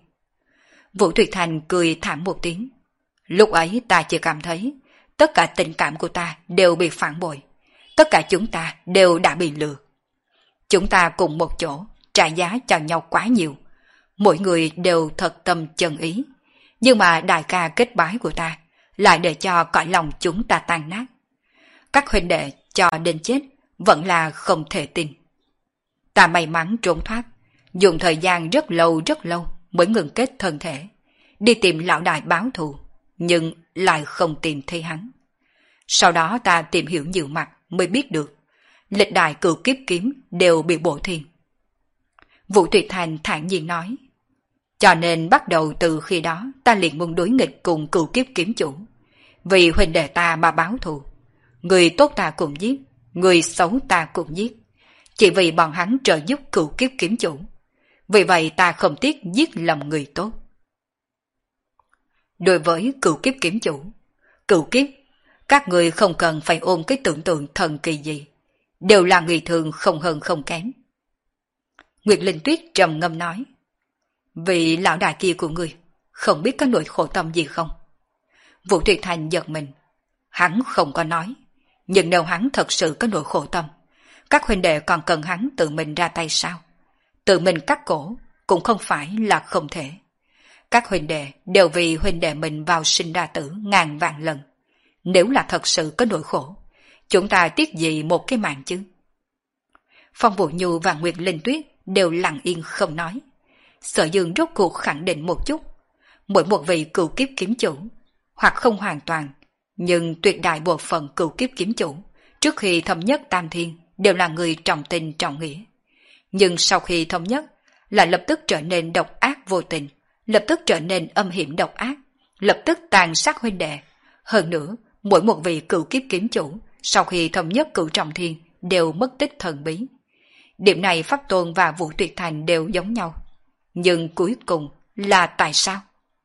Vũ Tuyệt Thành cười thảm một tiếng. Lúc ấy ta chỉ cảm thấy tất cả tình cảm của ta đều bị phản bội, tất cả chúng ta đều đã bị lừa. Chúng ta cùng một chỗ trả giá cho nhau quá nhiều, mỗi người đều thật tâm chân ý, nhưng mà đại ca kết bái của ta lại để cho cõi lòng chúng ta tan nát. Các huynh đệ cho đến chết vẫn là không thể tin. Ta may mắn trốn thoát, dùng thời gian rất lâu rất lâu mới ngừng kết thân thể, đi tìm lão đại báo thù, nhưng lại không tìm thấy hắn. Sau đó ta tìm hiểu nhiều mặt mới biết được, lịch đại cửu kiếp kiếm đều bị bổ thiên. Vũ Tuyệt Thành thản nhiên nói, cho nên bắt đầu từ khi đó ta liền muốn đối nghịch cùng cửu kiếp kiếm chủ, vì huynh đệ ta mà báo thù. Người tốt ta cũng giết, người xấu ta cũng giết, chỉ vì bọn hắn trợ giúp cửu kiếp kiếm chủ. Vì vậy ta không tiếc giết lầm người tốt. Đối với cửu kiếp kiếm chủ, cửu kiếp, các người không cần phải ôm cái tưởng tượng thần kỳ gì, đều là người thường không hơn không kém. Nguyệt Linh Tuyết trầm ngâm nói, vị lão đại kia của người không biết có nỗi khổ tâm gì không? Vũ Tuyệt Thành giật mình. Hắn không có nói, nhưng nếu hắn thật sự có nỗi khổ tâm, các huynh đệ còn cần hắn tự mình ra tay sao? Tự mình cắt cổ cũng không phải là không thể. Các huynh đệ đều vì huynh đệ mình vào sinh ra tử ngàn vạn lần. Nếu là thật sự có nỗi khổ, chúng ta tiếc gì một cái mạng chứ? Phong Vũ Nhu và Nguyệt Linh Tuyết đều lặng yên không nói. Sở Dương rốt cuộc khẳng định một chút, mỗi một vị cửu kiếp kiếm chủ, hoặc không hoàn toàn, nhưng tuyệt đại bộ phận cửu kiếp kiếm chủ, trước khi thống nhất Tam Thiên đều là người trọng tình trọng nghĩa. Nhưng sau khi thống nhất, lại lập tức trở nên độc ác vô tình, lập tức trở nên âm hiểm độc ác, lập tức tàn sát huynh đệ. Hơn nữa, mỗi một vị cửu kiếp kiếm chủ, sau khi thống nhất cửu trọng thiên, đều mất tích thần bí. Điểm này Pháp Tôn và Vũ Tuyệt Thành đều giống nhau. Nhưng cuối cùng là tại sao?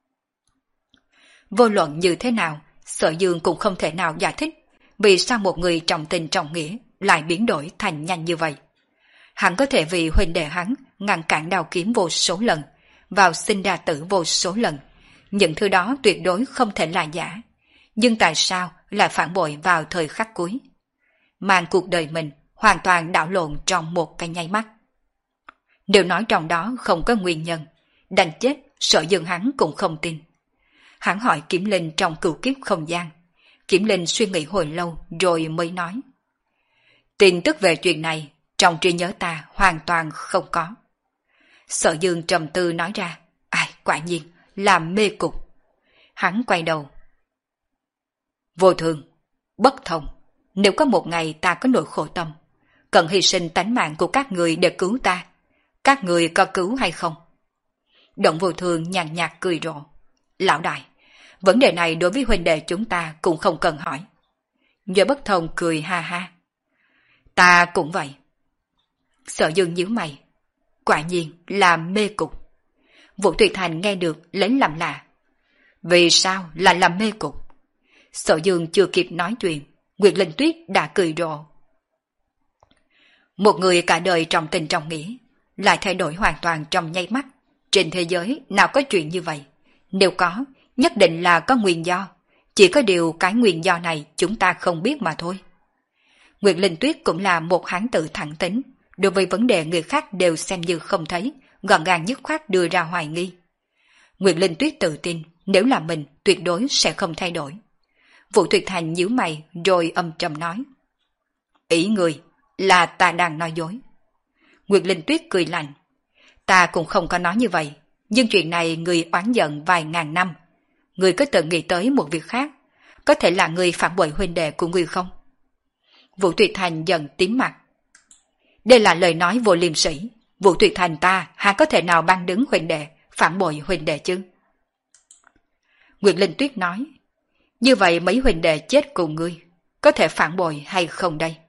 Vô luận như thế nào, Sở Dương cũng không thể nào giải thích vì sao một người trọng tình trọng nghĩa lại biến đổi thành nhanh như vậy. Hắn có thể vì huynh đệ hắn ngăn cản đao kiếm vô số lần, vào sinh ra tử vô số lần. Những thứ đó tuyệt đối không thể là giả. Nhưng tại sao lại phản bội vào thời khắc cuối? Mang cuộc đời mình hoàn toàn đảo lộn trong một cái nháy mắt. Nếu nói trong đó không có nguyên nhân, đành chết Sở Dương hắn cũng không tin. Hắn hỏi Kiếm Linh trong cửu kiếp không gian. Kiếm Linh suy nghĩ hồi lâu rồi mới nói. Tin tức về chuyện này trong trí nhớ ta hoàn toàn không có. Sở Dương trầm tư nói ra. Ai, quả nhiên là mê cục. Hắn quay đầu. Vô thường, bất thông. Nếu có một ngày ta có nỗi khổ tâm, cần hy sinh tánh mạng của các người để cứu ta, các người có cứu hay không? Động Vô Thường nhàn nhạt cười rộ. Lão đại, vấn đề này đối với huynh đệ chúng ta cũng không cần hỏi. Nhớ Bất Thông cười ha ha. Ta cũng vậy. Sở Dương nhíu mày. Quả nhiên là mê cục. Vũ Tuyệt Thành nghe được lấy làm lạ. Vì sao lại làm mê cục? Sở Dương chưa kịp nói chuyện, Nguyệt Linh Tuyết đã cười rộ. Một người cả đời trọng tình trọng nghĩa, lại thay đổi hoàn toàn trong nháy mắt. Trên thế giới nào có chuyện như vậy? Nếu có, nhất định là có nguyên do. Chỉ có điều cái nguyên do này chúng ta không biết mà thôi. Nguyệt Linh Tuyết cũng là một hán tử thẳng tính, đối với vấn đề người khác đều xem như không thấy, gọn gàng dứt khoát đưa ra hoài nghi. Nguyệt Linh Tuyết tự tin, nếu là mình tuyệt đối sẽ không thay đổi. Vũ Tuyệt Thành nhíu mày rồi âm trầm nói. Ý người là ta đang nói dối. Nguyệt Linh Tuyết cười lạnh. Ta cũng không có nói như vậy, nhưng chuyện này người oán giận vài ngàn năm. Người có từng nghĩ tới một việc khác, có thể là người phản bội huynh đệ của người không? Vũ Tuyệt Thành dần tím mặt. Đây là lời nói vô liêm sỉ. Vũ Tuyệt Thành ta há có thể nào ban đứng huynh đệ, phản bội huynh đệ chứ? Nguyệt Linh Tuyết nói. Như vậy mấy huynh đệ chết cùng ngươi, có thể phản bội hay không đây?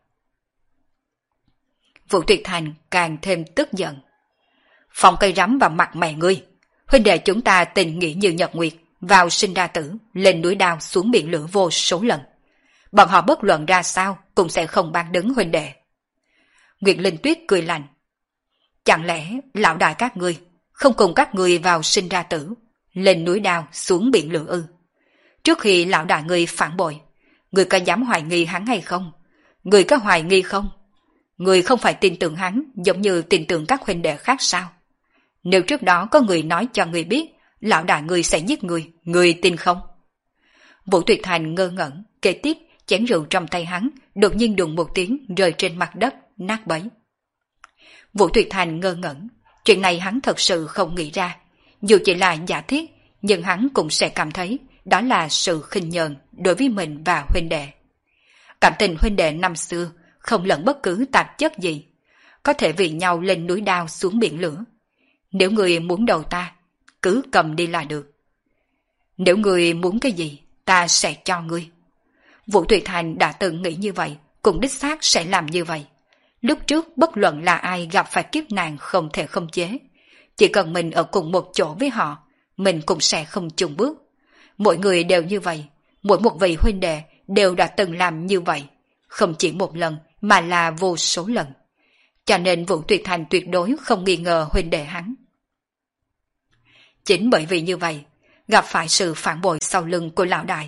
Vũ Tuyệt Thành càng thêm tức giận. Phòng cây rắm vào mặt mẹ ngươi. Huynh đệ chúng ta tình nghĩa như nhật nguyệt, vào sinh ra tử, lên núi đao xuống biển lửa vô số lần. Bọn họ bất luận ra sao cũng sẽ không ban đứng huynh đệ. Nguyệt Linh Tuyết cười lạnh. Chẳng lẽ lão đại các ngươi không cùng các ngươi vào sinh ra tử, lên núi đao xuống biển lửa ư? Trước khi lão đại ngươi phản bội, ngươi có dám hoài nghi hắn hay không? Ngươi có hoài nghi không? Ngươi không phải tin tưởng hắn giống như tin tưởng các huynh đệ khác sao? Nếu trước đó có người nói cho ngươi biết lão đại ngươi sẽ giết ngươi, ngươi tin không? Vũ Tuyệt Thành ngơ ngẩn, kế tiếp chén rượu trong tay hắn đột nhiên đùng một tiếng rơi trên mặt đất, nát bấy. Vũ Tuyệt Thành ngơ ngẩn, chuyện này hắn thật sự không nghĩ ra. Dù chỉ là giả thiết, nhưng hắn cũng sẽ cảm thấy đó là sự khinh nhờn đối với mình và huynh đệ. Cảm tình huynh đệ năm xưa không lẫn bất cứ tạp chất gì, có thể vì nhau lên núi đao xuống biển lửa. Nếu người muốn đầu ta, cứ cầm đi là được. Nếu người muốn cái gì, ta sẽ cho ngươi. Vũ Tuyệt Thành đã từng nghĩ như vậy, cũng đích xác sẽ làm như vậy. Lúc trước bất luận là ai gặp phải kiếp nạn không thể không chế, chỉ cần mình ở cùng một chỗ với họ, mình cũng sẽ không chùn bước. Mỗi người đều như vậy, mỗi một vị huynh đệ đều đã từng làm như vậy, không chỉ một lần mà là vô số lần. Cho nên Vũ Tuyệt Thành tuyệt đối không nghi ngờ huynh đệ hắn. Chính bởi vì như vậy, gặp phải sự phản bội sau lưng của lão đại,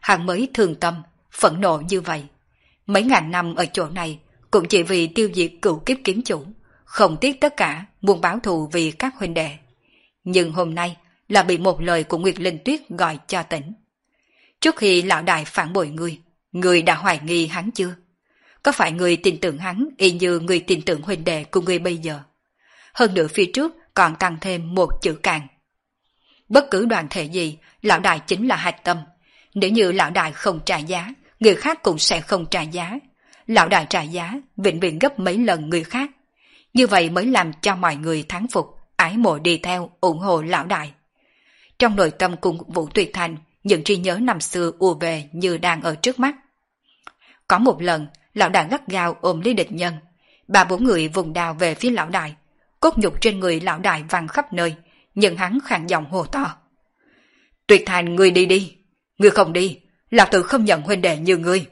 hắn mới thương tâm, phẫn nộ như vậy. Mấy ngàn năm ở chỗ này cũng chỉ vì tiêu diệt cửu kiếp kiếm chủ, không tiếc tất cả muốn báo thù vì các huynh đệ. Nhưng hôm nay là bị một lời của Nguyệt Linh Tuyết gọi cho tỉnh. Trước khi lão đại phản bội ngươi, ngươi đã hoài nghi hắn chưa? Có phải ngươi tin tưởng hắn y như ngươi tin tưởng huynh đệ của ngươi bây giờ? Hơn nữa phía trước còn tăng thêm một chữ càng. Bất cứ đoàn thể gì, lão đại chính là hạch tâm. Nếu như lão đại không trả giá, người khác cũng sẽ không trả giá. Lão đại trả giá vĩnh viễn gấp mấy lần người khác. Như vậy mới làm cho mọi người thán phục, ái mộ đi theo, ủng hộ lão đại. Trong nội tâm cùng Vũ Tuyệt Thành, những trí nhớ năm xưa ùa về như đang ở trước mắt. Có một lần, lão đại gắt gao ôm lấy địch nhân. Ba bốn người vùng đào về phía lão đại. Cốt nhục trên người lão đại văng khắp nơi, nhưng hắn khàn giọng hô to. Tuyệt Thành, ngươi đi đi. Ngươi không đi, lão tử không nhận huynh đệ như ngươi.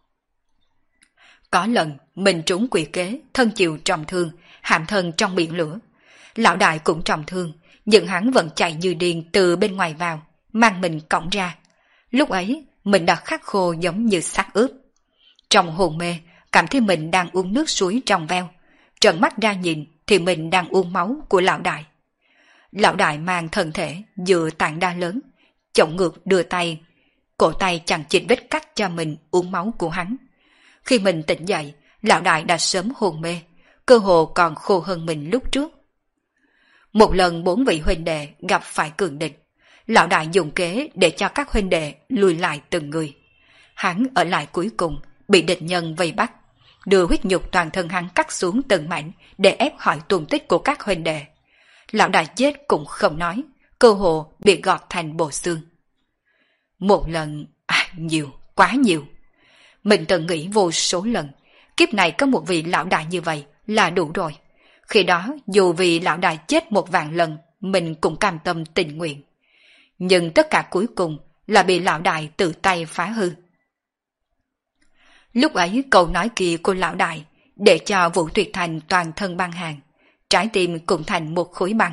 Có lần, mình trúng quỷ kế, thân chịu trọng thương, hãm thân trong biển lửa. Lão đại cũng trọng thương, nhưng hắn vẫn chạy như điên từ bên ngoài vào, mang mình cõng ra. Lúc ấy, mình đã khắc khô giống như xác ướp. Trong hồn mê, cảm thấy mình đang uống nước suối trong veo. Trợn mắt ra nhìn thì mình đang uống máu của lão đại. Lão đại mang thân thể dựa tảng đá lớn, chổng ngược đưa tay, cổ tay chẳng chịt vết cắt cho mình uống máu của hắn. Khi mình tỉnh dậy, lão đại đã sớm hôn mê, cơ hồ còn khô hơn mình lúc trước. Một lần bốn vị huynh đệ gặp phải cường địch, lão đại dùng kế để cho các huynh đệ lùi lại từng người. Hắn ở lại cuối cùng, bị địch nhân vây bắt, đưa huyết nhục toàn thân hắn cắt xuống từng mảnh để ép hỏi tung tích của các huynh đệ. Lão đại chết cũng không nói, cơ hồ bị gọt thành bộ xương. Một lần, à, nhiều, quá nhiều. Mình từng nghĩ vô số lần, kiếp này có một vị lão đại như vậy là đủ rồi. Khi đó, dù vì lão đại chết một vạn lần, mình cũng cam tâm tình nguyện. Nhưng tất cả cuối cùng là bị lão đại tự tay phá hư. Lúc ấy câu nói kia của lão đại để cho Vũ Tuyệt Thành toàn thân băng hàng, trái tim cũng thành một khối băng.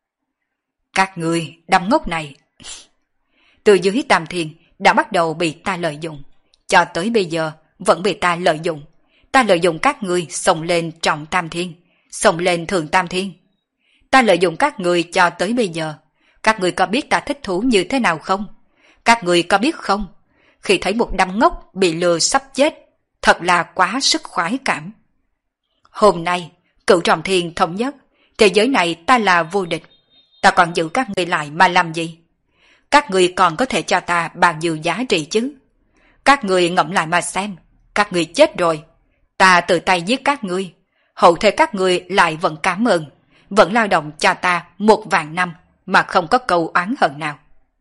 Các người đám ngốc này, từ dưới tam thiên đã bắt đầu bị ta lợi dụng, cho tới bây giờ vẫn bị ta lợi dụng. Ta lợi dụng các người xông lên trọng tam thiên, xông lên thường tam thiên. Ta lợi dụng các người cho tới bây giờ. Các người có biết ta thích thú như thế nào không? Các người có biết không? Khi thấy một đám ngốc bị lừa sắp chết, thật là quá sức khoái cảm. Hôm nay, cửu trọng thiên thống nhất, thế giới này ta là vô địch. Ta còn giữ các người lại mà làm gì? Các người còn có thể cho ta bao nhiêu giá trị chứ? Các người ngẫm lại mà xem, các người chết rồi. Ta tự tay giết các ngươi, hậu thế các ngươi lại vẫn cảm ơn, vẫn lao động cho ta một vạn năm mà không có câu oán hận nào.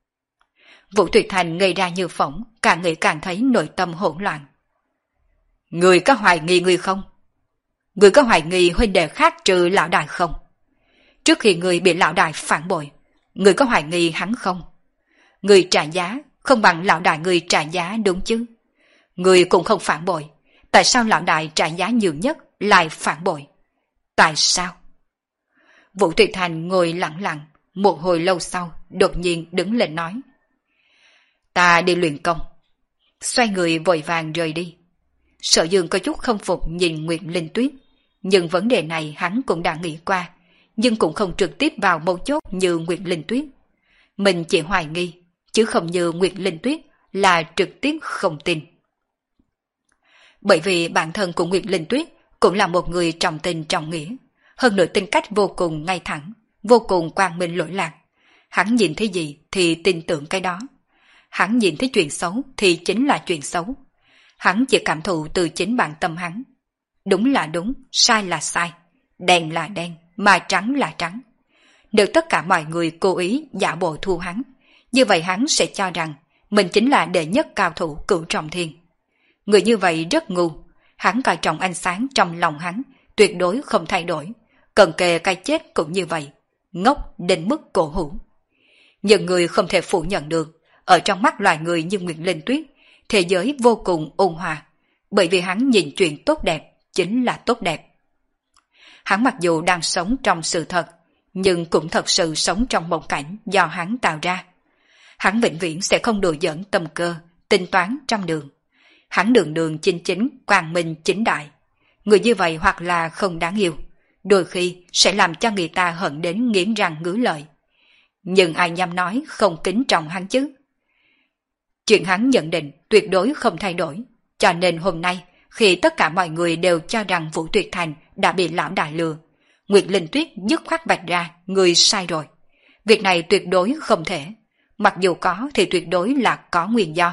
Vũ Tuyệt Thành ngây ra như phỏng, càng nghĩ càng thấy nội tâm hỗn loạn. Người có hoài nghi người không? Người có hoài nghi huynh đệ khác trừ lão đại không? Trước khi người bị lão đại phản bội, người có hoài nghi hắn không? Người trả giá không bằng lão đại người trả giá đúng chứ? Người cũng không phản bội, tại sao lão đại trả giá nhiều nhất lại phản bội? Tại sao? Vũ Tuyệt Thành ngồi lặng lặng, một hồi lâu sau, đột nhiên đứng lên nói. Ta đi luyện công. Xoay người vội vàng rời đi. Sở Dương có chút không phục nhìn Nguyệt Linh Tuyết, nhưng vấn đề này hắn cũng đã nghĩ qua, nhưng cũng không trực tiếp vào mấu chốt như Nguyệt Linh Tuyết. Mình chỉ hoài nghi, chứ không như Nguyệt Linh Tuyết là trực tiếp không tin. Bởi vì bản thân của Nguyệt Linh Tuyết cũng là một người trọng tình trọng nghĩa, hơn nữa tính cách vô cùng ngay thẳng, vô cùng quang minh lỗi lạc. Hắn nhìn thấy gì thì tin tưởng cái đó. Hắn nhìn thấy chuyện xấu thì chính là chuyện xấu. Hắn chỉ cảm thụ từ chính bản tâm hắn. Đúng là đúng, sai là sai, đen là đen, mà trắng là trắng. Nếu tất cả mọi người cố ý giả bộ thua hắn, như vậy hắn sẽ cho rằng mình chính là đệ nhất cao thủ cửu trọng thiên. Người như vậy rất ngu, hắn coi trọng ánh sáng trong lòng hắn, tuyệt đối không thay đổi, cần kề cái chết cũng như vậy, ngốc đến mức cổ hủ. Nhưng người không thể phủ nhận được, ở trong mắt loài người như Nguyệt Linh Tuyết, thế giới vô cùng ôn hòa, bởi vì hắn nhìn chuyện tốt đẹp chính là tốt đẹp. Hắn mặc dù đang sống trong sự thật, nhưng cũng thật sự sống trong một cảnh do hắn tạo ra. Hắn vĩnh viễn sẽ không đùa giỡn tâm cơ, tính toán trăm đường. Hắn đường đường chính chính, quang minh chính đại. Người như vậy hoặc là không đáng yêu, đôi khi sẽ làm cho người ta hận đến nghiến răng ngứa lợi. Nhưng ai dám nói không kính trọng hắn chứ? Chuyện hắn nhận định tuyệt đối không thay đổi, cho nên hôm nay khi tất cả mọi người đều cho rằng Vũ Tuyệt Thành đã bị lão đại lừa, Nguyệt Linh Tuyết dứt khoát bạch ra người sai rồi. Việc này tuyệt đối không thể, mặc dù có thì tuyệt đối là có nguyên do.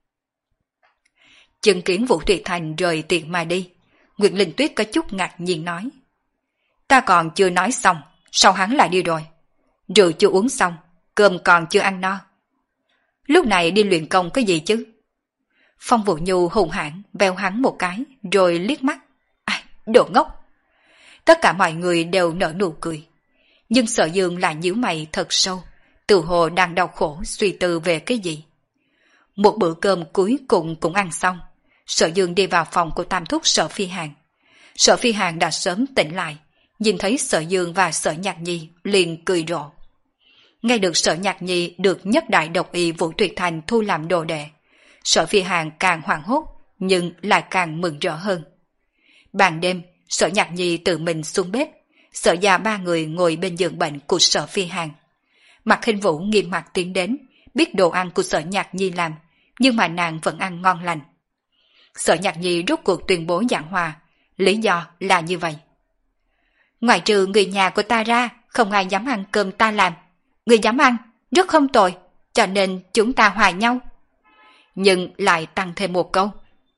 Chứng kiến Vũ Tuyệt Thành rời tiệc mà đi, Nguyệt Linh Tuyết có chút ngạc nhiên nói: Ta còn chưa nói xong, sao hắn lại đi rồi? Rượu chưa uống xong, cơm còn chưa ăn no. Lúc này đi luyện công cái gì chứ? Phong Vũ Nhu hùng hãn veo hắn một cái, rồi liếc mắt. À, đồ ngốc! Tất cả mọi người đều nở nụ cười. Nhưng Sở Dương lại nhíu mày thật sâu, tự hồ đang đau khổ suy tư về cái gì. Một bữa cơm cuối cùng cũng ăn xong, Sở Dương đi vào phòng của tam thúc Sở Phi Hàn. Sở Phi Hàn đã sớm tỉnh lại, nhìn thấy Sở Dương và Sở Nhạc Nhi liền cười rộ. Nghe được Sở Nhạc Nhi được nhất đại độc y Vũ Tuyệt Thành thu làm đồ đệ, Sở Phi Hàn càng hoảng hốt, nhưng lại càng mừng rỡ hơn. Ban đêm, Sở Nhạc Nhi tự mình xuống bếp, Sở gia ba người ngồi bên giường bệnh của Sở Phi Hàn. Mạc Hinh Vũ nghiêm mặt tiến đến, biết đồ ăn của Sở Nhạc Nhi làm, nhưng mà nàng vẫn ăn ngon lành. Sở Nhạc Nhi rút cuộc tuyên bố giảng hòa, lý do là như vậy. Ngoài trừ người nhà của ta ra, không ai dám ăn cơm ta làm. Người dám ăn, rất không tồi, cho nên chúng ta hòa nhau. Nhưng lại tăng thêm một câu.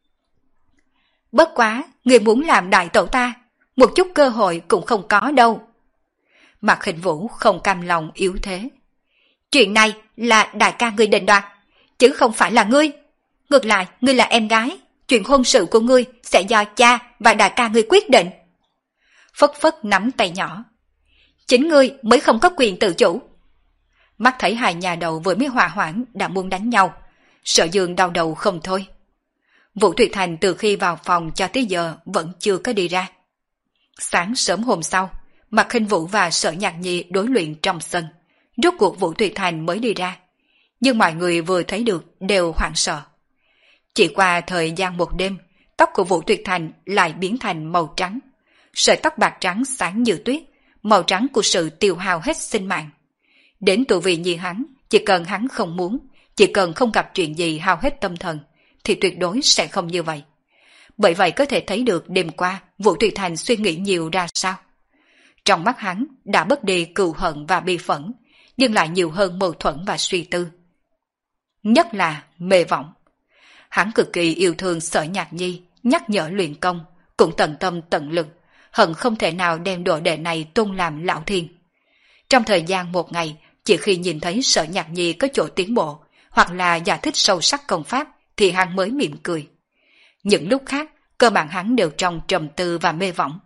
Bất quá, người muốn làm đại tẩu ta, một chút cơ hội cũng không có đâu. Mạc Hinh Vũ không cam lòng yếu thế. Chuyện này là đại ca ngươi định đoạt, chứ không phải là ngươi. Ngược lại, ngươi là em gái, chuyện hôn sự của ngươi sẽ do cha và đại ca ngươi quyết định. Phất phất nắm tay nhỏ. Chính ngươi mới không có quyền tự chủ. Mắt thấy hai nhà đầu vừa mới hòa hoãn đã muốn đánh nhau, Sở Dương đau đầu không thôi. Vũ Tuyệt Thành từ khi vào phòng cho tới giờ vẫn chưa có đi ra. Sáng sớm hôm sau, Mạc Hinh Vũ và Sở Nhạc Nhi đối luyện trong sân. Rốt cuộc Vũ Tuyệt Thành mới đi ra. Nhưng mọi người vừa thấy được đều hoảng sợ. Chỉ qua thời gian một đêm, tóc của Vũ Tuyệt Thành lại biến thành màu trắng. Sợi tóc bạc trắng sáng như tuyết, màu trắng của sự tiêu hao hết sinh mạng. Đến tuổi vị như hắn, chỉ cần hắn không muốn, chỉ cần không gặp chuyện gì hao hết tâm thần, thì tuyệt đối sẽ không như vậy. Bởi vậy có thể thấy được đêm qua Vũ Tuyệt Thành suy nghĩ nhiều ra sao. Trong mắt hắn đã bớt đi cừu hận và bi phẫn, nhưng lại nhiều hơn mâu thuẫn và suy tư. Nhất là mê vọng. Hắn cực kỳ yêu thương Sở Nhạc Nhi, nhắc nhở luyện công, cũng tận tâm tận lực, hận không thể nào đem đồ đệ này tôn làm lão thiên. Trong thời gian một ngày, chỉ khi nhìn thấy Sở Nhạc Nhi có chỗ tiến bộ, hoặc là giải thích sâu sắc công pháp, thì hắn mới mỉm cười. Những lúc khác, cơ bản hắn đều trong trầm tư và mê võng.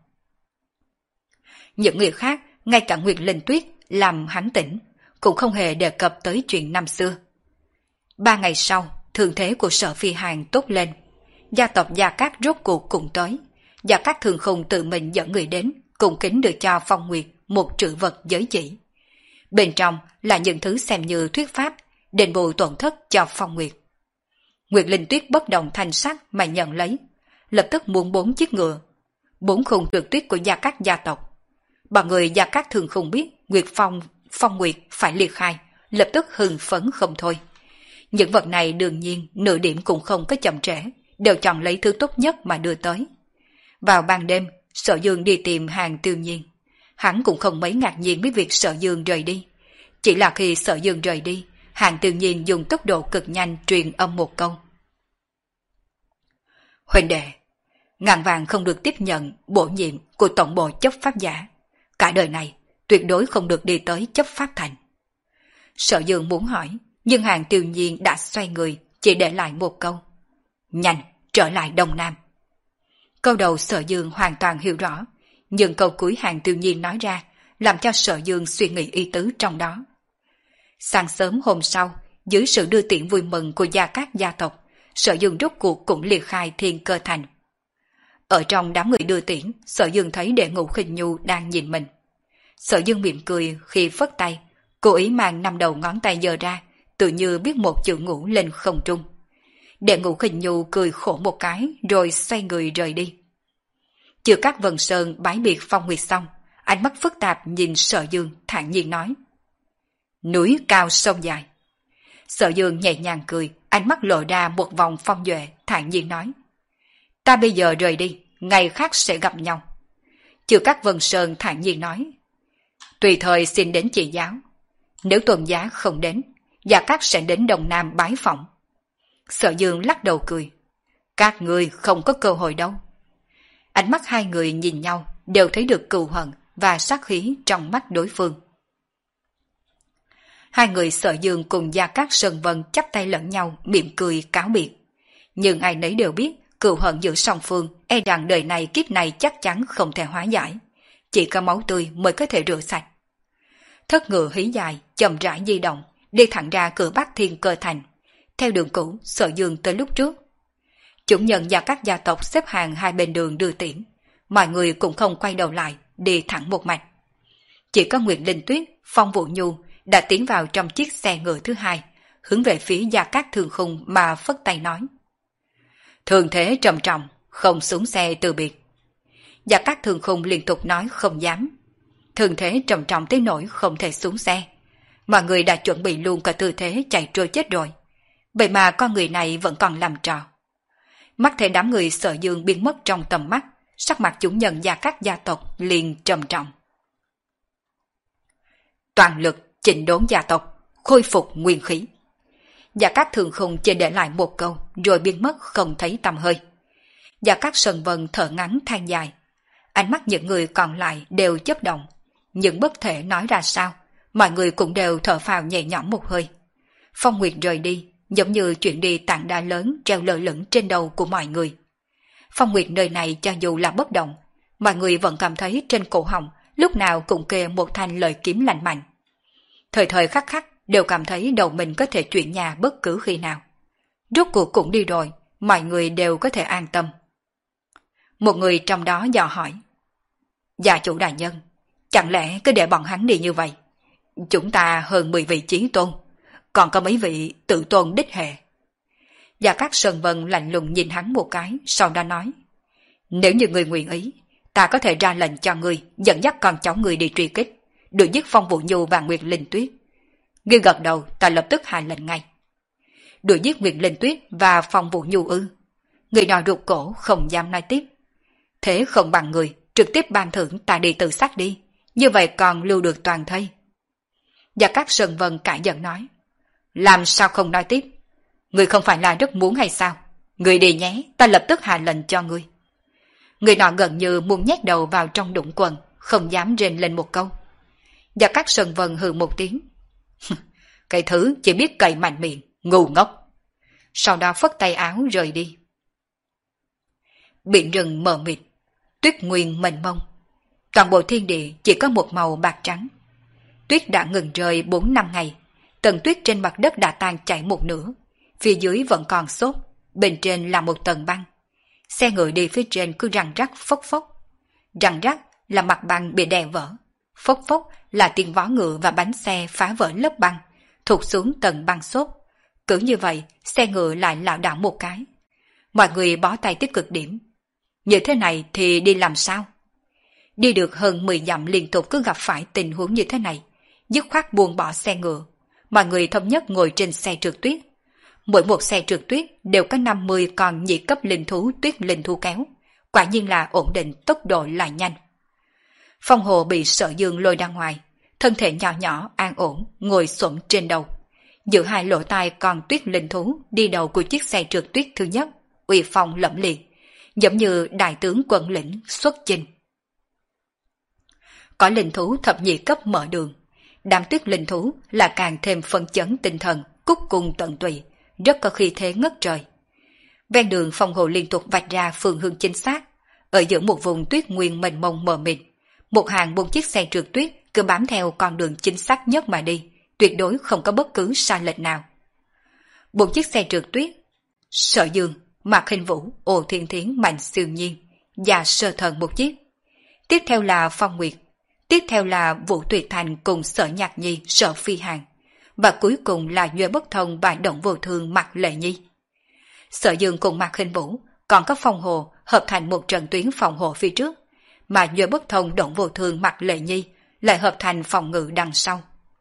Những người khác, ngay cả Nguyệt Linh Tuyết làm hắn tỉnh, cũng không hề đề cập tới chuyện năm xưa. Ba ngày sau, thương thế của Sở Phi Hàn tốt lên. Gia tộc Gia Cát rốt cuộc cũng tới. Gia Cát Thường Khùng tự mình dẫn người đến, cùng kính được cho Phong Nguyệt một trữ vật giới chỉ. Bên trong là những thứ xem như thuyết pháp, đền bù tổn thất cho Phong Nguyệt. Nguyệt Linh Tuyết bất động thanh sắc mà nhận lấy, lập tức muốn bốn chiếc ngựa, bốn khung trượt tuyết của Gia Cát gia tộc. Bọn người Gia Cát Thường Khùng biết Nguyệt Phong, Phong Nguyệt phải liệt khai, lập tức hưng phấn không thôi. Những vật này đương nhiên nửa điểm cũng không có chậm trễ, đều chọn lấy thứ tốt nhất mà đưa tới. Vào ban đêm, Sở Dương đi tìm Hàng Tiêu Nhiên. Hắn cũng không mấy ngạc nhiên với việc Sở Dương rời đi. Chỉ là khi Sở Dương rời đi, Hàng Tiêu Nhiên dùng tốc độ cực nhanh truyền âm một câu. Huynh đệ, ngàn vàng không được tiếp nhận bổ nhiệm của tổng bộ chấp pháp giả. Cả đời này tuyệt đối không được đi tới chấp pháp thành. Sở Dương muốn hỏi, nhưng Hàng Tiêu Nhiên đã xoay người, chỉ để lại một câu. Nhanh, trở lại Đông Nam. Câu đầu Sở Dương hoàn toàn hiểu rõ, nhưng câu cuối Hàng Tiêu Nhiên nói ra, làm cho Sở Dương suy nghĩ ý tứ trong đó. Sáng sớm hôm sau, dưới sự đưa tiễn vui mừng của Gia Cát gia tộc, Sở Dương rốt cuộc cũng liệt khai Thiên Cơ Thành. Ở trong đám người đưa tiễn, Sở Dương thấy Đệ Ngũ Khinh Nhu đang nhìn mình. Sở Dương mỉm cười khi phất tay, cố ý mang năm đầu ngón tay giơ ra, tự như biết một chữ ngũ lên không trung. Đệ Ngũ Khinh Nhu cười khổ một cái rồi xoay người rời đi. Chưa các Vân Sơn bái biệt Phong Nguyệt xong, ánh mắt phức tạp nhìn Sở Dương thản nhiên nói. Núi cao sông dài. Sở Dương nhẹ nhàng cười, ánh mắt lộ ra một vòng phong duệ, thản nhiên nói. Ta bây giờ rời đi, ngày khác sẽ gặp nhau. Chưa các Vân Sơn thản nhiên nói. Tùy thời xin đến chỉ giáo. Nếu Tuần Giá không đến, Gia Cát sẽ đến Đông Nam bái phỏng. Sở Dương lắc đầu cười. Các ngươi không có cơ hội đâu. Ánh mắt hai người nhìn nhau đều thấy được cừu hận và sát khí trong mắt đối phương. Hai người Sở Dương cùng Gia Cát Sơn Vân chắp tay lẫn nhau mỉm cười cáo biệt. Nhưng ai nấy đều biết cừu hận giữa song phương e rằng đời này kiếp này chắc chắn không thể hóa giải. Chỉ có máu tươi mới có thể rửa sạch. Thất ngựa hí dài, chậm rãi di động, đi thẳng ra cửa Bắc Thiên Cơ Thành. Theo đường cũ, Sở Dương tới lúc trước. Chúng nhân và các gia tộc xếp hàng hai bên đường đưa tiễn. Mọi người cũng không quay đầu lại, đi thẳng một mạch. Chỉ có Nguyệt Linh Tuyết, Phong Vũ Nhu đã tiến vào trong chiếc xe ngựa thứ hai, hướng về phía Gia Cát Thường Khung mà phất tay nói. Thường thế trầm trọng, không xuống xe từ biệt. Gia Cát Thường Khung liên tục nói không dám. Thường thế trầm trọng tới nỗi không thể xuống xe. Mọi người đã chuẩn bị luôn cả tư thế chạy trôi chết rồi. Vậy mà con người này vẫn còn làm trò. Mắt thấy đám người Sở Dương biến mất trong tầm mắt, sắc mặt chúng nhân Gia Cát gia tộc liền trầm trọng. Toàn lực chỉnh đốn gia tộc, khôi phục nguyên khí. Gia Cát Thường Khung chỉ để lại một câu rồi biến mất không thấy tăm hơi. Gia Cát Sơn Vân thở ngắn than dài. Ánh mắt những người còn lại đều chớp động, nhưng bất thể nói ra sao, mọi người cũng đều thở phào nhẹ nhõm một hơi. Phong Nguyệt rời đi, giống như chuyện đi tảng đá lớn treo lơ lửng trên đầu của mọi người. Phong Nguyệt nơi này cho dù là bất động, mọi người vẫn cảm thấy trên cổ họng lúc nào cũng kề một thanh lợi kiếm lạnh mạnh. Thời thời khắc khắc đều cảm thấy đầu mình có thể chuyển nhà bất cứ khi nào. Rốt cuộc cũng đi rồi, mọi người đều có thể an tâm. Một người trong đó dò hỏi. Gia chủ đại nhân, chẳng lẽ cứ để bọn hắn đi như vậy? Chúng ta hơn mười vị chí tôn, còn có mấy vị tự tôn đích hệ. Gia Cát Sơn Vân lạnh lùng nhìn hắn một cái, sau đó nói. Nếu như người nguyện ý, ta có thể ra lệnh cho người dẫn dắt con cháu người đi truy kích, đuổi giết Phong Vũ Nhu và Nguyệt Linh Tuyết. Ngươi gật đầu, ta lập tức hạ lệnh ngay. Đuổi giết Nguyệt Linh Tuyết và Phong Vũ Nhu ư? Người nọ rụt cổ không dám nói tiếp. Thế không bằng người, trực tiếp ban thưởng ta đi tự sát đi, như vậy còn lưu được toàn thây. Gia Cát Sơn Vân cãi giận nói. Làm sao không nói tiếp? Người không phải là rất muốn hay sao? Người đi nhé, ta lập tức hạ lệnh cho người. Người nọ gần như muốn nhét đầu vào trong đũng quần, không dám rên lên một câu. Gia Cát Sơn Vân hừ một tiếng. Cái thứ chỉ biết cậy mạnh miệng, ngu ngốc. Sau đó phất tay áo rời đi. Biển rừng mờ mịt, tuyết nguyên mênh mông. Toàn bộ thiên địa chỉ có một màu bạc trắng. Tuyết đã ngừng rơi bốn năm ngày, tầng tuyết trên mặt đất đã tan chảy một nửa, phía dưới vẫn còn xốp, bên trên là một tầng băng. Xe ngựa đi phía trên cứ răng rắc phốc phốc. Răng rắc là mặt băng bị đè vỡ, phốc phốc là tiếng vó ngựa và bánh xe phá vỡ lớp băng, thụt xuống tầng băng xốp. Cứ như vậy, xe ngựa lại lảo đảo một cái. Mọi người bó tay tiếp cực điểm. Như thế này thì đi làm sao? Đi được hơn mười dặm liên tục cứ gặp phải tình huống như thế này, dứt khoát buông bỏ xe ngựa. Mọi người thống nhất ngồi trên xe trượt tuyết. Mỗi một xe trượt tuyết đều có năm mươi con nhị cấp linh thú tuyết linh thú kéo. Quả nhiên là ổn định, tốc độ lại nhanh. Phong Hồ bị Sở Dương lôi ra ngoài, thân thể nhỏ nhỏ an ổn ngồi xổm trên đầu. Giữa hai lỗ tai còn tuyết linh thú đi đầu của chiếc xe trượt tuyết thứ nhất, uy phong lẫm liệt, giống như đại tướng quân lĩnh xuất chinh. Có linh thú thập nhị cấp mở đường, đám tuyết linh thú là càng thêm phân chấn tinh thần, cúc cùng tận tụy, rất có khí thế ngất trời. Ven đường Phong Hồ liên tục vạch ra phương hướng chính xác, ở giữa một vùng tuyết nguyên mênh mông mờ mịt, một hàng bốn chiếc xe trượt tuyết cứ bám theo con đường chính xác nhất mà đi, tuyệt đối không có bất cứ sai lệch nào. Bốn chiếc xe trượt tuyết, Sở Dương, Mạc Hình Vũ, Ồ Thiên Thiến, Mạnh Siêu Nhiên và Sơ Thần một chiếc. Tiếp theo là Phong Nguyệt, tiếp theo là Vũ Tuyệt Thành cùng Sở Nhạc Nhi, Sở Phi Hàn, và cuối cùng là Nhuệ Bất Thông và Động Vô Thương Mạc Lệ Nhi. Sở Dương cùng Mạc Khinh Vũ còn có Phong Hồ hợp thành một trận tuyến phòng hộ phía trước, mà Duệ Bất Thông Động Vô Thương Mạc Lệ Nhi lại hợp thành phòng ngự đằng sau.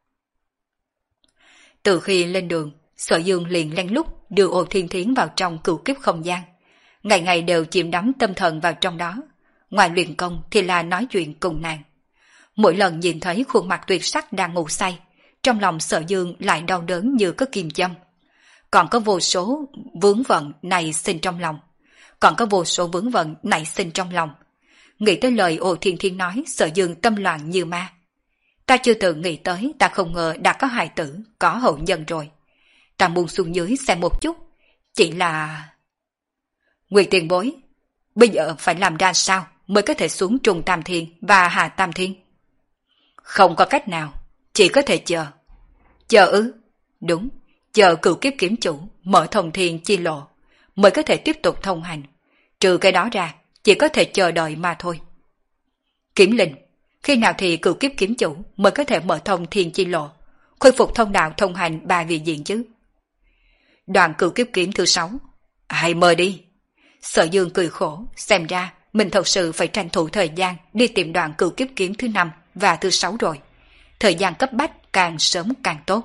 Từ khi lên đường, Sở Dương liền lén lút đưa Ô Thiên Thiến vào trong cửu kiếp không gian, ngày ngày đều chìm đắm tâm thần vào trong đó, ngoài luyện công thì là nói chuyện cùng nàng. Mỗi lần nhìn thấy khuôn mặt tuyệt sắc đang ngủ say, trong lòng Sở Dương lại đau đớn như có kim châm. Còn có vô số vướng vận nảy sinh trong lòng, còn có vô số vướng vận nảy sinh trong lòng. Nghĩ tới lời Ô Thiên Thiên nói, Sở Dương tâm loạn như ma. Ta chưa từng nghĩ tới, ta không ngờ đã có hài tử, có hậu nhân rồi. Ta muốn xuống dưới xem một chút, chỉ là... Nguyệt tiền bối, bây giờ phải làm ra sao mới có thể xuống Trung Tam Thiên và Hạ Tam Thiên? Không có cách nào, chỉ có thể chờ. Chờ ư? Đúng, chờ cửu kiếp kiếm chủ mở thông thiên chi lộ mới có thể tiếp tục thông hành. Trừ cái đó ra, chỉ có thể chờ đợi mà thôi. Kiếm Linh, khi nào thì cửu kiếp kiếm chủ mới có thể mở thông thiên chi lộ, khôi phục thông đạo thông hành ba vị diện chứ? Đoạn cửu kiếp kiếm thứ sáu. Hãy mời đi. Sở Dương cười khổ, xem ra mình thật sự phải tranh thủ thời gian đi tìm đoạn cửu kiếp kiếm thứ năm và thứ sáu rồi. Thời gian cấp bách càng sớm càng tốt.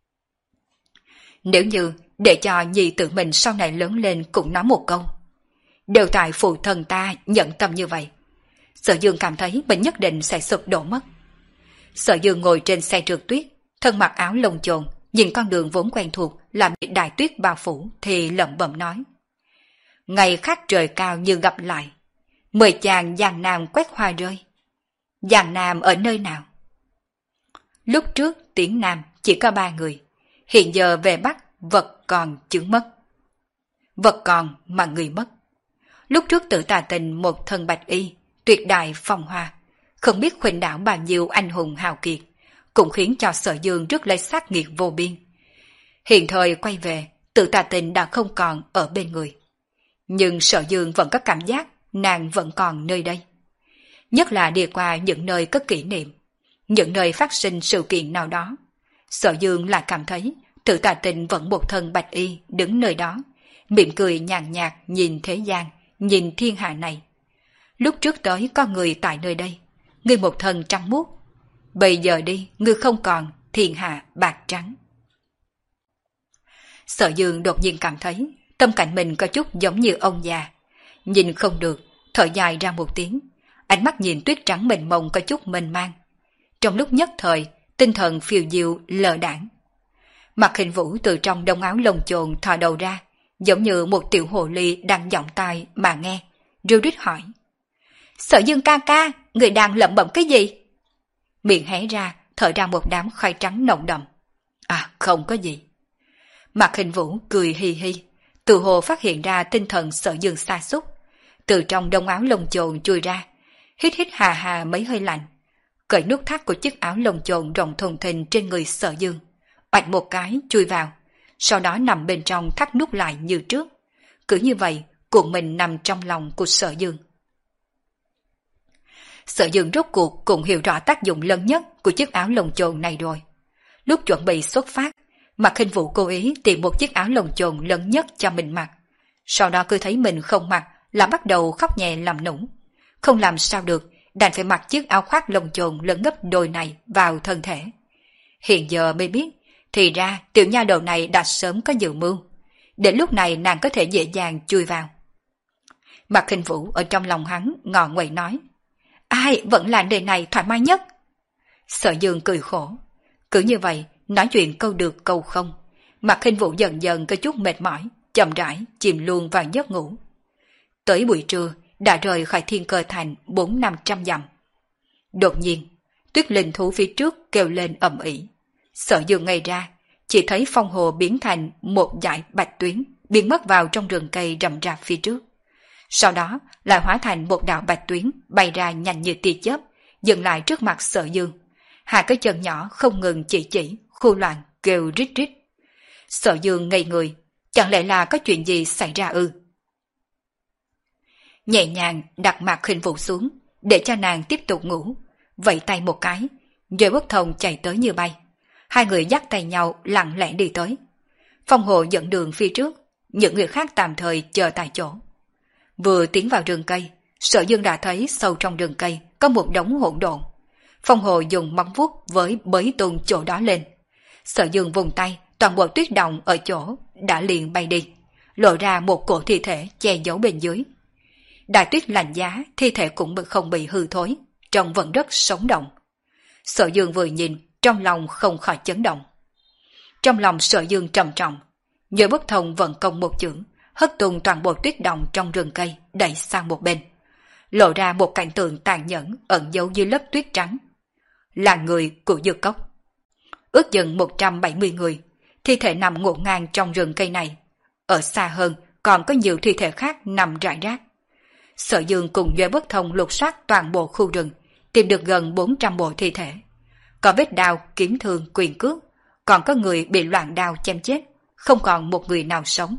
Nếu như để cho nhi tự mình sau này lớn lên cũng nói một câu, đều tại phụ thân ta nhận tâm như vậy, Sở Dương cảm thấy mình nhất định sẽ sụp đổ mất. Sở Dương ngồi trên xe trượt tuyết, thân mặc áo lông chồn, nhìn con đường vốn quen thuộc làm bị đại tuyết bao phủ thì lẩm bẩm nói: ngày khác trời cao như gặp lại, mời chàng Giang Nam quét hoa rơi. Giang Nam ở nơi nào? Lúc trước tiếng Nam chỉ có ba người, hiện giờ về Bắc vật còn chứng mất. Vật còn mà người mất. Lúc trước Tử Tà Tình một thân bạch y, tuyệt đại phong hoa, không biết khuynh đảo bao nhiêu anh hùng hào kiệt, cũng khiến cho Sở Dương rước lấy sát nghiệt vô biên. Hiện thời quay về, Tử Tà Tình đã không còn ở bên người. Nhưng Sở Dương vẫn có cảm giác nàng vẫn còn nơi đây. Nhất là đi qua những nơi có kỷ niệm, những nơi phát sinh sự kiện nào đó, Sở Dương lại cảm thấy Tử Tà Tình vẫn một thân bạch y đứng nơi đó, mỉm cười nhàn nhạt nhìn thế gian, nhìn thiên hạ này. Lúc trước tới có người tại nơi đây, ngươi một thân trắng muốt, bây giờ đi ngươi không còn, thiên hạ bạc trắng. Sở Dương đột nhiên cảm thấy tâm cảnh mình có chút giống như ông già, nhìn không được, thở dài ra một tiếng, ánh mắt nhìn tuyết trắng mênh mông có chút mênh mang. Trong lúc nhất thời, tinh thần phiêu diêu lờ đãng. Mạc Khinh Vũ từ trong đông áo lông chồn thò đầu ra, giống như một tiểu hồ ly đang giọng tai mà nghe, rêu rít hỏi: Sở Dương ca ca, người đang lẩm bẩm cái gì? Miệng hé ra, thở ra một đám khói trắng nồng đậm. À, không có gì. Mạc Khinh Vũ cười hi hi, tự hồ phát hiện ra tinh thần Sở Dương sa sút, từ trong đông áo lông chồn chui ra, hít hít hà hà mấy hơi lạnh, cởi nút thắt của chiếc áo lông chồn rộng thùng thình trên người Sở Dương, oạch một cái chui vào, sau đó nằm bên trong thắt nút lại như trước. Cứ như vậy, cuộn mình nằm trong lòng của Sở Dương. Sở Dương rốt cuộc cũng hiểu rõ tác dụng lớn nhất của chiếc áo lông chồn này rồi. Lúc chuẩn bị xuất phát, Mạc Khinh Vũ cố ý tìm một chiếc áo lông chồn lớn nhất cho mình mặc. Sau đó cứ thấy mình không mặc là bắt đầu khóc nhè làm nũng. Không làm sao được, đành phải mặc chiếc áo khoác lông chồn lớn gấp đôi này vào thân thể. Hiện giờ mới biết, thì ra tiểu nha đầu này đã sớm có dự mưu. Đến lúc này nàng có thể dễ dàng chui vào. Mạc Khinh Vũ ở trong lòng hắn ngọ nguậy nói: ai vẫn là nơi này thoải mái nhất. Sở Dương cười khổ. Cứ như vậy, nói chuyện câu được câu không. Mạc Khinh Vũ dần dần có chút mệt mỏi, chậm rãi chìm luôn vào giấc ngủ. Tới buổi trưa, đã rời khỏi Thiên Cơ Thành bốn năm trăm dặm. Đột nhiên, tuyết linh thú phía trước kêu lên ầm ĩ. Sở Dương ngây ra, chỉ thấy phong hồ biến thành một dải bạch tuyến, biến mất vào trong rừng cây rậm rạp phía trước. Sau đó lại hóa thành một đạo bạch tuyến bay ra nhanh như tia chớp, dừng lại trước mặt Sở Dương. Hai cái chân nhỏ không ngừng chỉ chỉ, khu loạn kêu rít rít. Sở Dương ngây người, chẳng lẽ là có chuyện gì xảy ra ư? Nhẹ nhàng đặt Mạc Khinh Vũ xuống, để cho nàng tiếp tục ngủ, vẫy tay một cái, rồi Bất Thông chạy tới như bay. Hai người dắt tay nhau lặng lẽ đi tới. Phong hồ dẫn đường phía trước, những người khác tạm thời chờ tại chỗ. Vừa tiến vào rừng cây, Sở Dương đã thấy sâu trong rừng cây có một đống hỗn độn. Phong Hồ dùng móng vuốt với bới tung chỗ đó lên. Sở Dương vùng tay, toàn bộ tuyết động ở chỗ đã liền bay đi, lộ ra một cổ thi thể che giấu bên dưới. Đại tuyết lạnh giá, thi thể cũng không bị hư thối, trông vẫn rất sống động. Sở Dương vừa nhìn, trong lòng không khỏi chấn động. Trong lòng Sở Dương trầm trọng, Nhồi Bất Thông vận công một chưởng, hất tung toàn bộ tuyết động trong rừng cây đẩy sang một bên, lộ ra một cảnh tượng tàn nhẫn ẩn giấu dưới lớp tuyết trắng. Là người của Dược Cốc. Ước chừng một trăm bảy mươi người, thi thể nằm ngổn ngang trong rừng cây này. Ở xa hơn còn có nhiều thi thể khác nằm rải rác. Sở Dương cùng Nhồi Bất Thông lục soát toàn bộ khu rừng, tìm được gần bốn trăm bộ thi thể. Có vết đao, kiếm thương, quyền cước, còn có người bị loạn đao chém chết, không còn một người nào sống.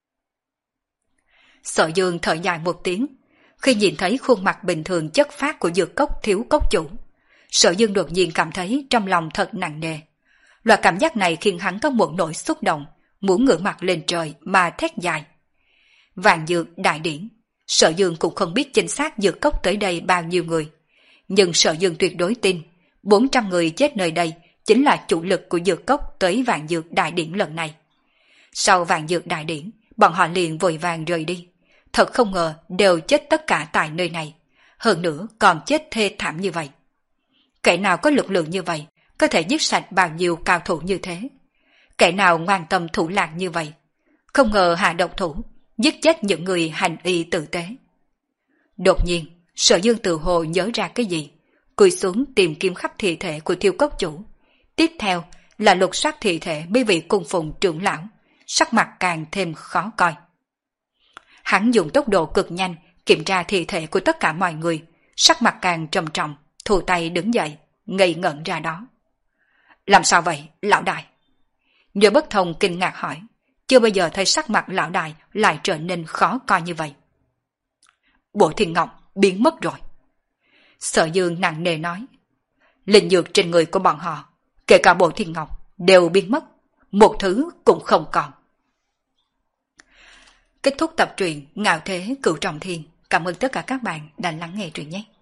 Sở Dương thở dài một tiếng, khi nhìn thấy khuôn mặt bình thường chất phác của Dược Cốc thiếu cốc chủ. Sở Dương đột nhiên cảm thấy trong lòng thật nặng nề. Loại cảm giác này khiến hắn có một nỗi xúc động, muốn ngửa mặt lên trời mà thét dài. Vạn Dược đại điển, Sở Dương cũng không biết chính xác Dược Cốc tới đây bao nhiêu người. Nhưng Sở Dương tuyệt đối tin, bốn trăm người chết nơi đây chính là chủ lực của Dược Cốc tới Vạn Dược đại điển lần này. Sau Vạn Dược đại điển, bọn họ liền vội vàng rời đi. Thật không ngờ đều chết tất cả tại nơi này, hơn nữa còn chết thê thảm như vậy. Kẻ nào có lực lượng như vậy, có thể giết sạch bao nhiêu cao thủ như thế? Kẻ nào ngoan tâm thủ lạc như vậy? Không ngờ hạ độc thủ, giết chết những người hành y tử tế. Đột nhiên, Sở Dương tự hồ nhớ ra cái gì, cúi xuống tìm kiếm khắp thi thể của Thiêu Cốc chủ. Tiếp theo là lục soát thi thể mấy vị cung phụng trưởng lão, sắc mặt càng thêm khó coi. Hắn dùng tốc độ cực nhanh kiểm tra thi thể của tất cả mọi người, sắc mặt càng trầm trọng, thu tay đứng dậy, ngây ngẩn ra đó. Làm sao vậy, lão đại? Nhồi Bất Thông kinh ngạc hỏi, chưa bao giờ thấy sắc mặt lão đại lại trở nên khó coi như vậy. Bộ Thiên Ngọc biến mất rồi. Sở Dương nặng nề nói, linh dược trên người của bọn họ, kể cả Bộ Thiên Ngọc, đều biến mất, một thứ cũng không còn. Kết thúc tập truyện Ngạo Thế Cửu Trọng Thiên. Cảm ơn tất cả các bạn đã lắng nghe truyện nhé.